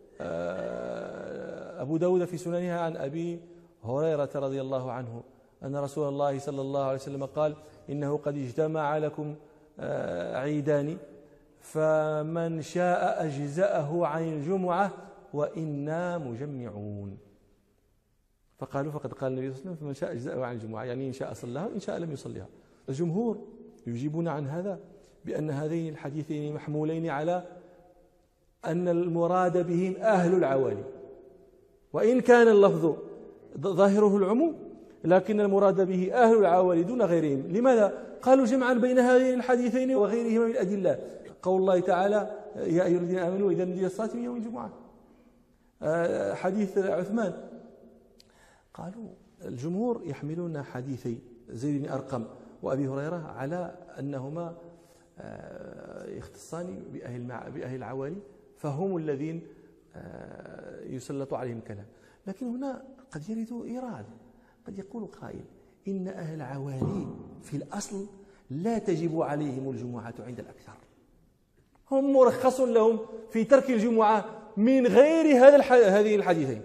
Speaker 2: أبو داود في سننها عن أبي هريرة رضي الله عنه أن رسول الله صلى الله عليه وسلم قال إنه قد اجتمع لكم عيدان فمن شاء أجزأه عن الجمعة وإنا مجمعون. فقالوا فقد قال النبي صلى الله عليه وسلم فمن شاء أجزأه عن الجمعة، يعني إن شاء صلىها وإن شاء لم يصليها. الجمهور يجيبون عن هذا بأن هذين الحديثين محمولين على أن المراد بهم أهل العوالي، وإن كان اللفظ ظاهره العموم لكن المراد به أهل العوالي دون غيرهم. لماذا؟ قالوا جمعا بين هذين الحديثين وغيرهما من الأدلة. قول الله تعالى يا أيها الذين آمنوا إذا نودي للصلاة من يوم الجمعة. حديث عثمان. قالوا الجمهور يحملون حديثي زيد بن أرقم وأبي هريرة على أنهما يختصان بأهل العوالي فهم الذين يسلط عليهم الكلام. لكن هنا قد يرد إيراد، قد يقول قائل إن أهل العوالي في الأصل لا تجب عليهم الجمعة عند الأكثر، هم مرخص لهم في ترك الجمعة من غير هذه الحديثين،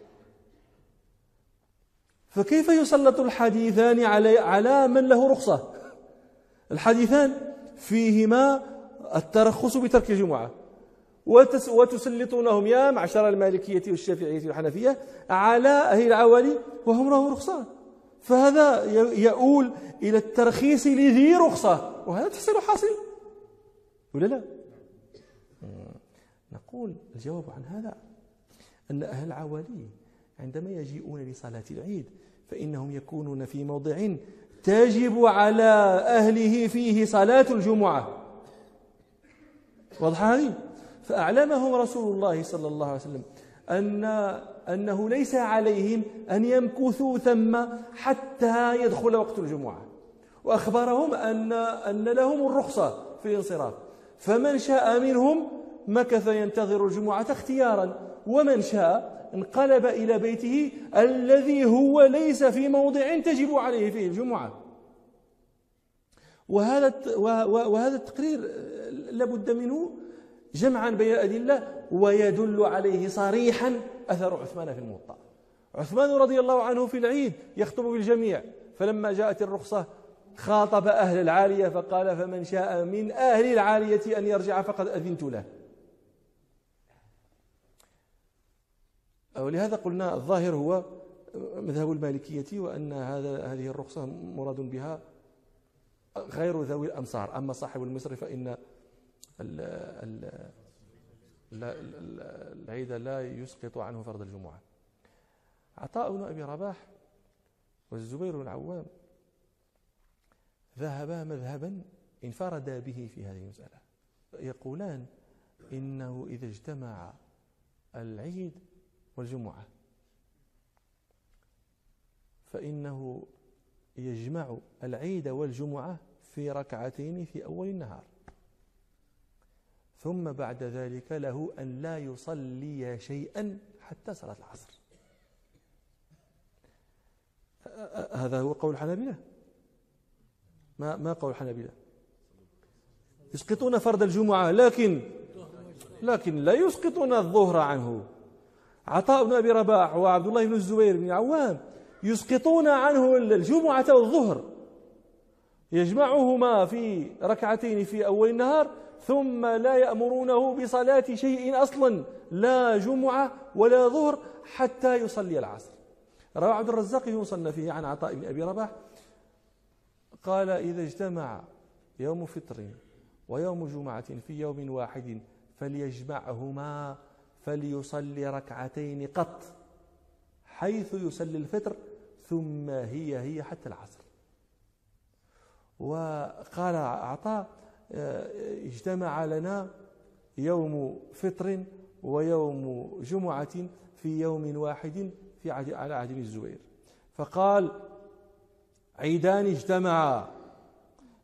Speaker 2: فكيف يسلط الحديثان على من له رخصة؟ الحديثان فيهما الترخص بترك الجمعة وتسلطونهم يا معشر المالكية والشافعية والحنفية على أهل العوالي وهم لهم رخصة، فهذا يؤول إلى الترخيص لذي رخصة، وهذا تحصيل حاصل ولا لا؟ نقول الجواب عن هذا أن أهل العوالي عندما يجيئون لصلاة العيد فإنهم يكونون في موضع تجب على أهله فيه صلاة الجمعة، واضح هذه؟ فأعلمهم رسول الله صلى الله عليه وسلم أنه ليس عليهم أن يمكثوا ثم حتى يدخل وقت الجمعة، وأخبرهم أن لهم الرخصة في الانصراف، فمن شاء منهم مكث ينتظر الجمعة اختيارا، ومن شاء انقلب إلى بيته الذي هو ليس في موضع تجب عليه فيه الجمعة. وهذا التقرير لابد منه جمعا بين الأدلة، ويدل عليه صريحا أثر عثمان في الموطأ. عثمان رضي الله عنه في العيد يخطب بالجميع، فلما جاءت الرخصة خاطب أهل العالية فقال فمن شاء من أهل العالية أن يرجع فقد أذنت له. ولهذا قلنا الظاهر هو مذهب المالكية، وأن هذه الرخصة مراد بها غير ذوي الأمصار، أما صاحب المصر فإن العيد لا يسقط عنه فرض الجمعة. عطاء بن أبي رباح والزبير بن العوام ذهبا مذهبا انفردا به في هذه المسألة، يقولان إنه إذا اجتمع العيد والجمعة فإنه يجمع العيد والجمعة في ركعتين في أول النهار، ثم بعد ذلك له أن لا يصلي شيئا حتى صلاة العصر. هذا هو قول الحنابلة. ما قول الحنابلة؟ يسقطون فرض الجمعة لكن لا يسقطون الظهر عنه. عطاء بن أبي رباح وعبد الله بن الزبير بن العوام يسقطون عنه الجمعة والظهر، يجمعهما في ركعتين في أول النهار، ثم لا يأمرونه بصلاة شيء أصلا، لا جمعة ولا ظهر، حتى يصلي العصر. روى عبد الرزاق في مصنفه عن عطاء بن أبي رباح قال إذا اجتمع يوم فطر ويوم جمعة في يوم واحد فليجمعهما فليصلي ركعتين قط، حيث يصلي الفطر ثم هي حتى العصر. وقال عطاء اجتمع لنا يوم فطر ويوم جمعة في يوم واحد على عهد الزبير، فقال عيدان اجتمعا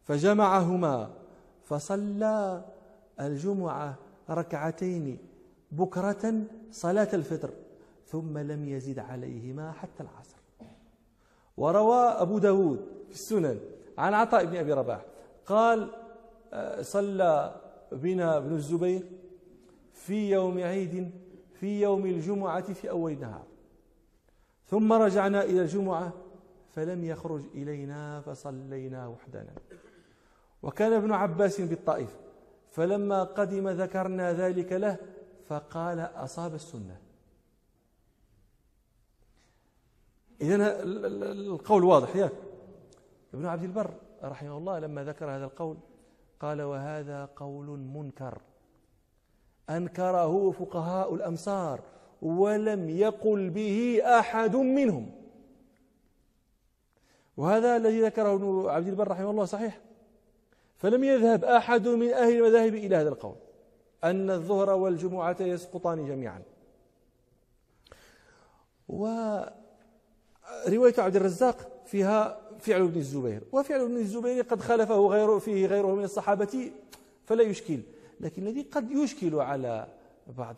Speaker 2: فجمعهما فصلى الجمعة ركعتين بكرة صلاة الفطر ثم لم يزد عليهما حتى العصر. وروى أبو داود في السنن عن عطاء بن أبي رباح قال صلى بنا ابن الزبير في يوم عيد في يوم الجمعة في أول النهار، ثم رجعنا إلى الجمعة فلم يخرج إلينا فصلينا وحدنا. وكان ابن عباس بالطائف، فلما قدم ذكرنا ذلك له فقال أصاب السنة. إذن القول واضح. ياك ابن عبد البر رحمه الله لما ذكر هذا القول قال وهذا قول منكر أنكره فقهاء الأمصار ولم يقل به أحد منهم. وهذا الذي ذكره ابن عبد البر رحمه الله صحيح، فلم يذهب أحد من أهل المذاهب إلى هذا القول أن الظهر والجمعة يسقطان جميعا. ورواية عبد الرزاق فيها فعل ابن الزبير، وفعل ابن الزبير قد خالفه فيه غيره من الصحابة فلا يشكل، لكن الذي قد يشكل على بعض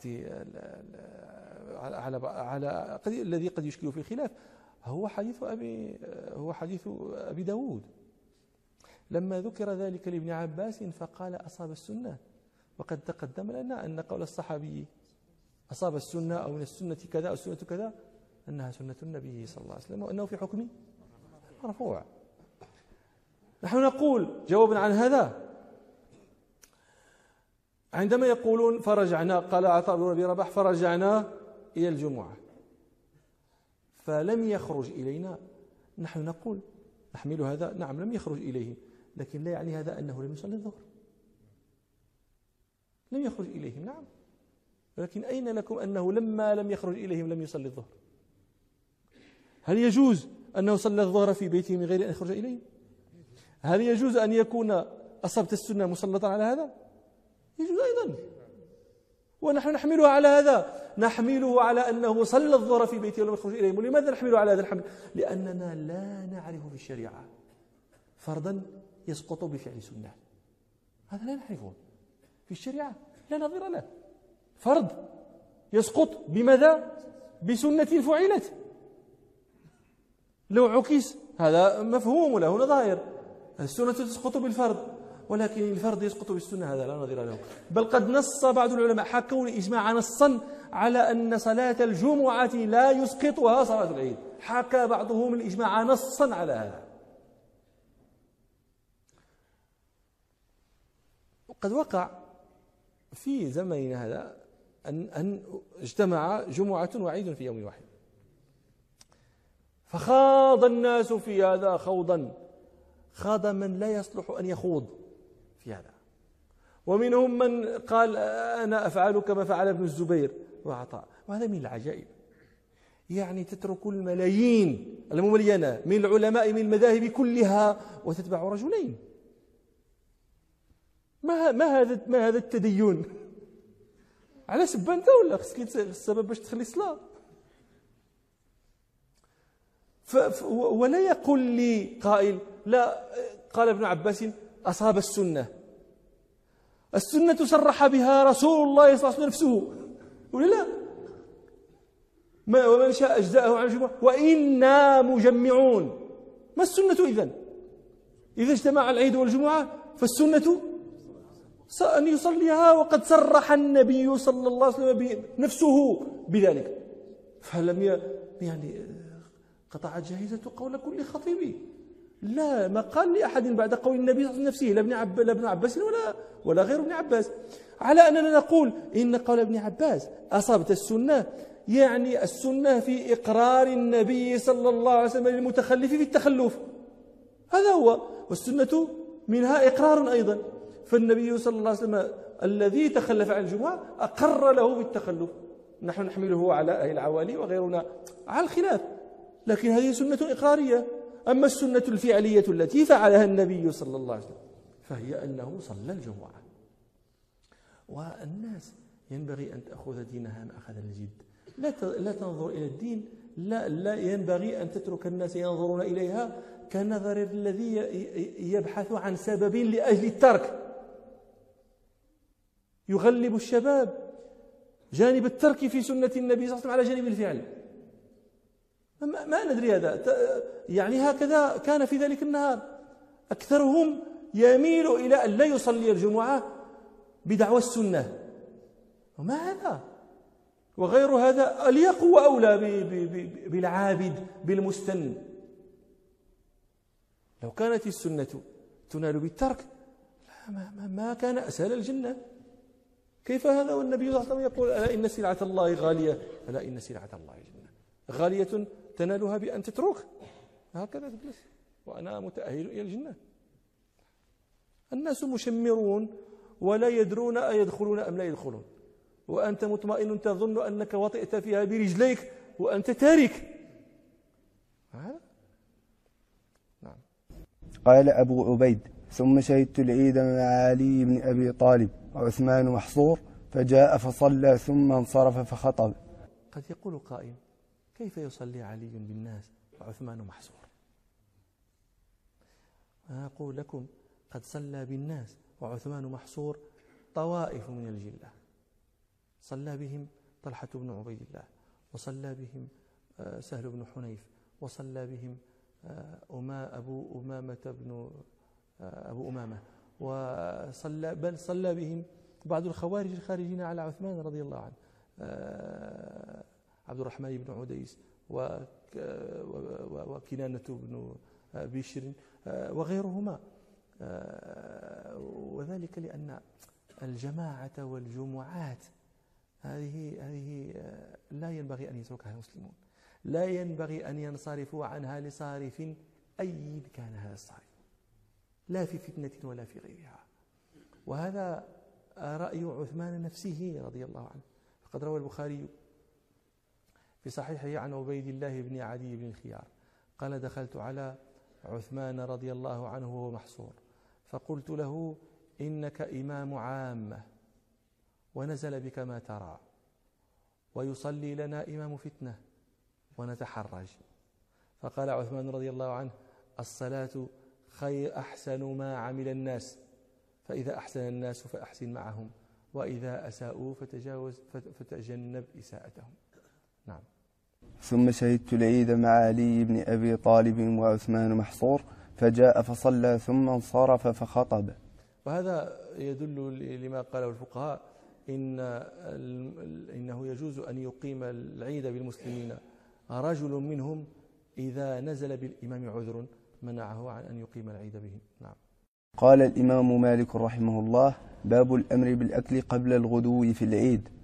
Speaker 2: الذي قد يشكل في الخلاف هو حديث أبي داود لما ذكر ذلك لابن عباس فقال أصاب السنة. وقد تقدم لنا أن قول الصحابي أصاب السنة أو من السنة كذا أو السنة كذا أنها سنة النبي صلى الله عليه وسلم وأنه في حكم مرفوع. نحن نقول جوابا عن هذا عندما يقولون فرجعنا، قال عطاء بن أبي رباح فرجعنا إلى الجمعة فلم يخرج إلينا، نحن نقول نحمل هذا نعم لم يخرج إليهم، لكن لا يعني هذا أنه لم يصلي الظهر. لم يخرج إليهم نعم، ولكن أين لكم أنه لما لم يخرج إليهم لم يصلي الظهر؟ هل يجوز أنه صلى الظهر في بيته من غير أن يخرج إليهم؟ هل يجوز أن يكون أصبت السنة مسلطا على هذا؟ يجوز أيضا. ونحن نحمله على هذا، نحمله على أنه صلى الظهر في بيته ولم يخرج إليهم. ولماذا نحمله على هذا الحمل؟ لأننا لا نعرف في الشريعة فرضا يسقط بفعل سنة، هذا لا نعرفه في الشريعة، لا نظير له. فرض يسقط بماذا؟ بسنة فعلت. لو عكس هذا مفهوم وله نظائر، السنة تسقط بالفرض، ولكن الفرض يسقط بالسنة هذا لا نظير له. بل قد نص بعض العلماء حكوا الإجماع نصا على أن صلاة الجمعة لا يسقطها صلاة العيد، حكى بعضهم الإجماع نصا على هذا. وقد وقع في زمننا هذا أن اجتمع جمعة وعيد في يوم واحد، فخاض الناس في هذا خوضا خاض من لا يصلح أن يخوض في هذا، ومنهم من قال أنا أفعل كما فعل ابن الزبير وعطاء. وهذا من العجائب، يعني تترك الملايين المملينة من العلماء من المذاهب كلها وتتبع رجلين. ما هذا التدين؟ على سب أنت ولا خصك السبب باش تخلي الصلاة؟ ولا يقول لي قائل لا، قال ابن عباس أصاب السنة، السنة صرح بها رسول الله صلى الله عليه وسلم نفسه ولا لا؟ ومن شاء أجزاءه عن الجمعة وإنا مجمعون. ما السنة إذن؟ إذا اجتمع العيد والجمعة فالسنة أن يصليها، وقد صرح النبي صلى الله عليه وسلم نفسه بذلك، فلم يعني قطعت جاهزة قول كل خطيب. لا ما قال لأحد بعد قول النبي صلى الله عليه وسلم نفسه، لا ابن عباس ولا غير ابن عباس، على أننا نقول إن قول ابن عباس أصابت السنة يعني السنة في إقرار النبي صلى الله عليه وسلم للمتخلف في التخلف، هذا هو. والسنة منها إقرار أيضا، فالنبي صلى الله عليه وسلم الذي تخلف عن الجمعة أقر له بالتخلف. نحن نحمله على أهل العوالي وغيرنا على الخلاف، لكن هذه سنة إقرارية. أما السنة الفعلية التي فعلها النبي صلى الله عليه وسلم فهي أنه صلى الجمعة. والناس ينبغي أن تأخذ دينها مأخذ الجد، لا تنظر إلى الدين، لا ينبغي أن تترك الناس ينظرون إليها كنظر الذي يبحث عن سبب لأجل الترك. يغلب الشباب جانب الترك في سنة النبي صلى الله عليه وسلم على جانب الفعل. ما ندري هذا، يعني هكذا كان في ذلك النهار. أكثرهم يميل إلى أن لا يصلي الجمعة بدعوى السنة، وما هذا وغير هذا أليق وأولى بالعابد بالمستن. لو كانت السنة تنال بالترك ما كان أسهل الجنة. كيف هذا والنبي صلى الله عليه وسلم يقول ألا إن سلعة الله غالية، ألا إن سلعة الله الجنة غالية تنالها بأن تترك، هكذا تجلس وأنا متأهل إلى الجنة. الناس مشمرون ولا يدرون أيدخلون أم لا يدخلون، وأنت مطمئن تظن أنك وطئت فيها برجليك وأنت تارك. نعم.
Speaker 3: قال أبو عبيد: ثم شهدت العيد مع علي بن أبي طالب وعثمان محصور، فجاء فصلى ثم انصرف فخطب.
Speaker 2: قد يقول قائل: كيف يصلي علي بالناس وعثمان محصور؟ أنا أقول لكم: قد صلى بالناس وعثمان محصور طوائف من الجلة. صلى بهم طلحة بن عبيد الله، وصلى بهم سهل بن حنيف، وصلى بهم أبو أمامة، بل صلى بهم بعض الخوارج الخارجين على عثمان رضي الله عنه، عبد الرحمن بن عديس وكنانة بن بشر وغيرهما. وذلك لأن الجماعة والجمعات هذه لا ينبغي أن يتركها المسلمون، لا ينبغي أن ينصرفوا عنها لصارف أي كان هذا الصارف، لا في فتنة ولا في غيرها. وهذا رأي عثمان نفسه رضي الله عنه. فقد روى البخاري في صحيحه عن عبيد الله بن عدي بن الخيار قال: دخلت على عثمان رضي الله عنه وهو محصور، فقلت له: إنك إمام عامة ونزل بك ما ترى، ويصلي لنا إمام فتنة ونتحرج. فقال عثمان رضي الله عنه: الصلاة خير أحسن ما عمل الناس، فإذا أحسن الناس فأحسن معهم، وإذا أساءوا فتجنب إساءتهم. نعم.
Speaker 3: ثم شهدت العيد مع علي بن أبي طالب وعثمان محصور، فجاء فصلى ثم انصرف فخطب.
Speaker 2: وهذا يدل لما قاله الفقهاء إنه يجوز أن يقيم العيد بالمسلمين رجل منهم إذا نزل بالإمام عذر منعه عن أن يقيم العيد به. نعم.
Speaker 3: قال الإمام مالك رحمه الله: باب الأمر بالأكل قبل الغدو في العيد.